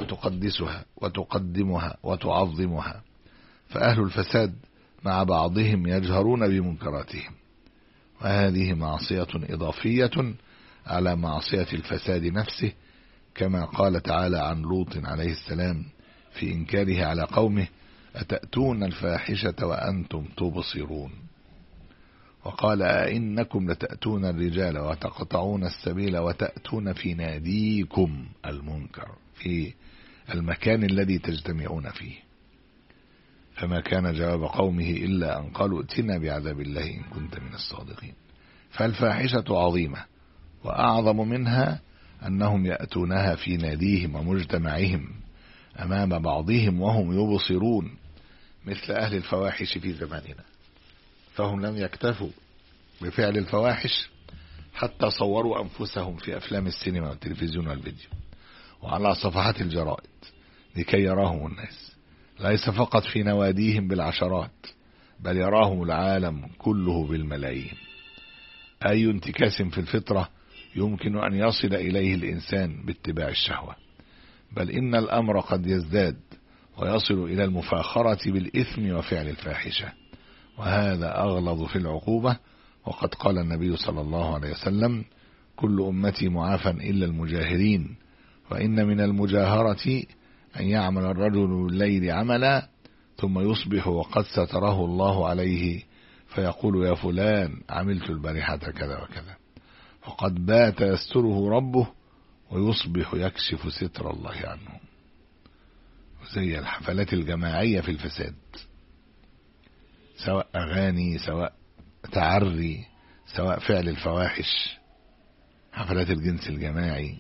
وتقدسها وتقدمها وتعظمها. فأهل الفساد مع بعضهم يجهرون بمنكراتهم، وهذه معصية إضافية على معصية الفساد نفسه، كما قال تعالى عن لوط عليه السلام في إنكاره على قومه: أتأتون الفاحشة وأنتم تبصرون. وقال: أئنكم لتأتون الرجال وتقطعون السبيل وتأتون في ناديكم المنكر، في المكان الذي تجتمعون فيه. فما كان جواب قومه إلا أن قالوا: ائتنا بعذاب الله إن كنت من الصادقين. فالفاحشة عظيمة، وأعظم منها أنهم يأتونها في ناديهم ومجتمعهم أمام بعضهم وهم يبصرون، مثل أهل الفواحش في زماننا. فهم لم يكتفوا بفعل الفواحش حتى صوروا أنفسهم في أفلام السينما والتلفزيون والفيديو وعلى صفحات الجرائد لكي يراهم الناس، ليس فقط في نواديهم بالعشرات، بل يراهم العالم كله بالملايين. أي انتكاس في الفطرة يمكن أن يصل إليه الإنسان باتباع الشهوة، بل إن الأمر قد يزداد ويصل إلى المفاخرة بالإثم وفعل الفاحشة، وهذا أغلظ في العقوبة. وقد قال النبي صلى الله عليه وسلم: كل أمتي معافى إلا المجاهرين، وإن من المجاهرة أن يعمل الرجل بالليل عملا ثم يصبح وقد ستره الله عليه فيقول: يا فلان عملت البارحة كذا وكذا، وقد بات يستره ربه ويصبح يكشف ستر الله عنه. زي الحفلات الجماعية في الفساد، سواء أغاني، سواء تعري، سواء فعل الفواحش، حفلات الجنس الجماعي.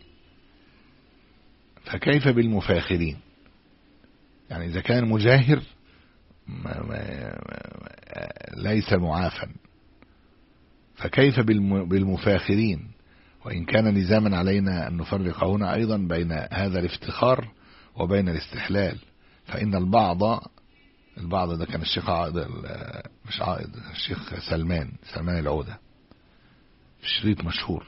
فكيف بالمفاخرين؟ يعني إذا كان مجاهر ما ما ليس معافا، فكيف بالمفاخرين؟ وإن كان لزاما علينا أن نفرق هنا أيضا بين هذا الافتخار وبين الاستحلال، فإن البعض البعض ده كان الشيخ عائد، مش عائد، الشيخ سلمان سلمان العودة في شريط مشهور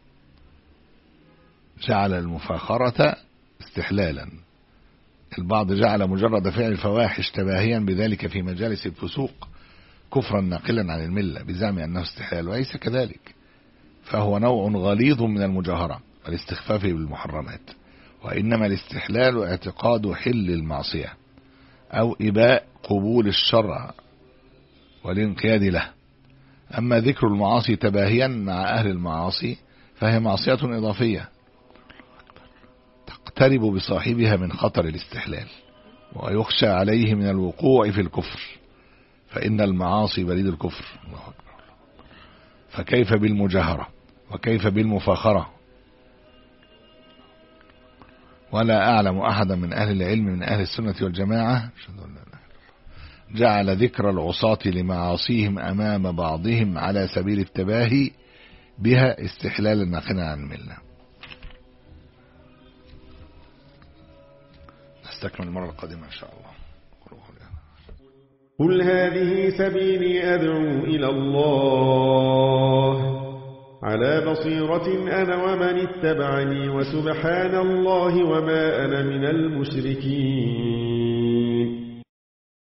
جعل المفاخرة استحلالا. البعض جعل مجرد فعل الفواحش تباهيا بذلك في مجالس الفسوق كفرا ناقلا عن الملة بزعم أنه استحلال، وليس كذلك، فهو نوع غليظ من المجاهرة والاستخفاف بالمحرمات. وإنما الاستحلال اعتقاد حل المعصية أو إباء قبول الشرع والانقياد له. أما ذكر المعاصي تباهيا مع أهل المعاصي فهي معصية إضافية تقترب بصاحبها من خطر الاستحلال، ويخشى عليه من الوقوع في الكفر، فإن المعاصي بريد الكفر. الله أكبر. فكيف بالمجاهرة؟ وكيف بالمفاخرة؟ ولا أعلم أحدا من أهل العلم من أهل السنة والجماعة جعل ذكر العصاة لمعاصيهم أمام بعضهم على سبيل التباهي بها استحلالا ناقلا عن الملة. نستكمل المرة القادمة إن شاء الله. قل هذه سبيلي أدعو إلى الله على بصيرة أنا ومن اتبعني، وسبحان الله وما أنا من المشركين.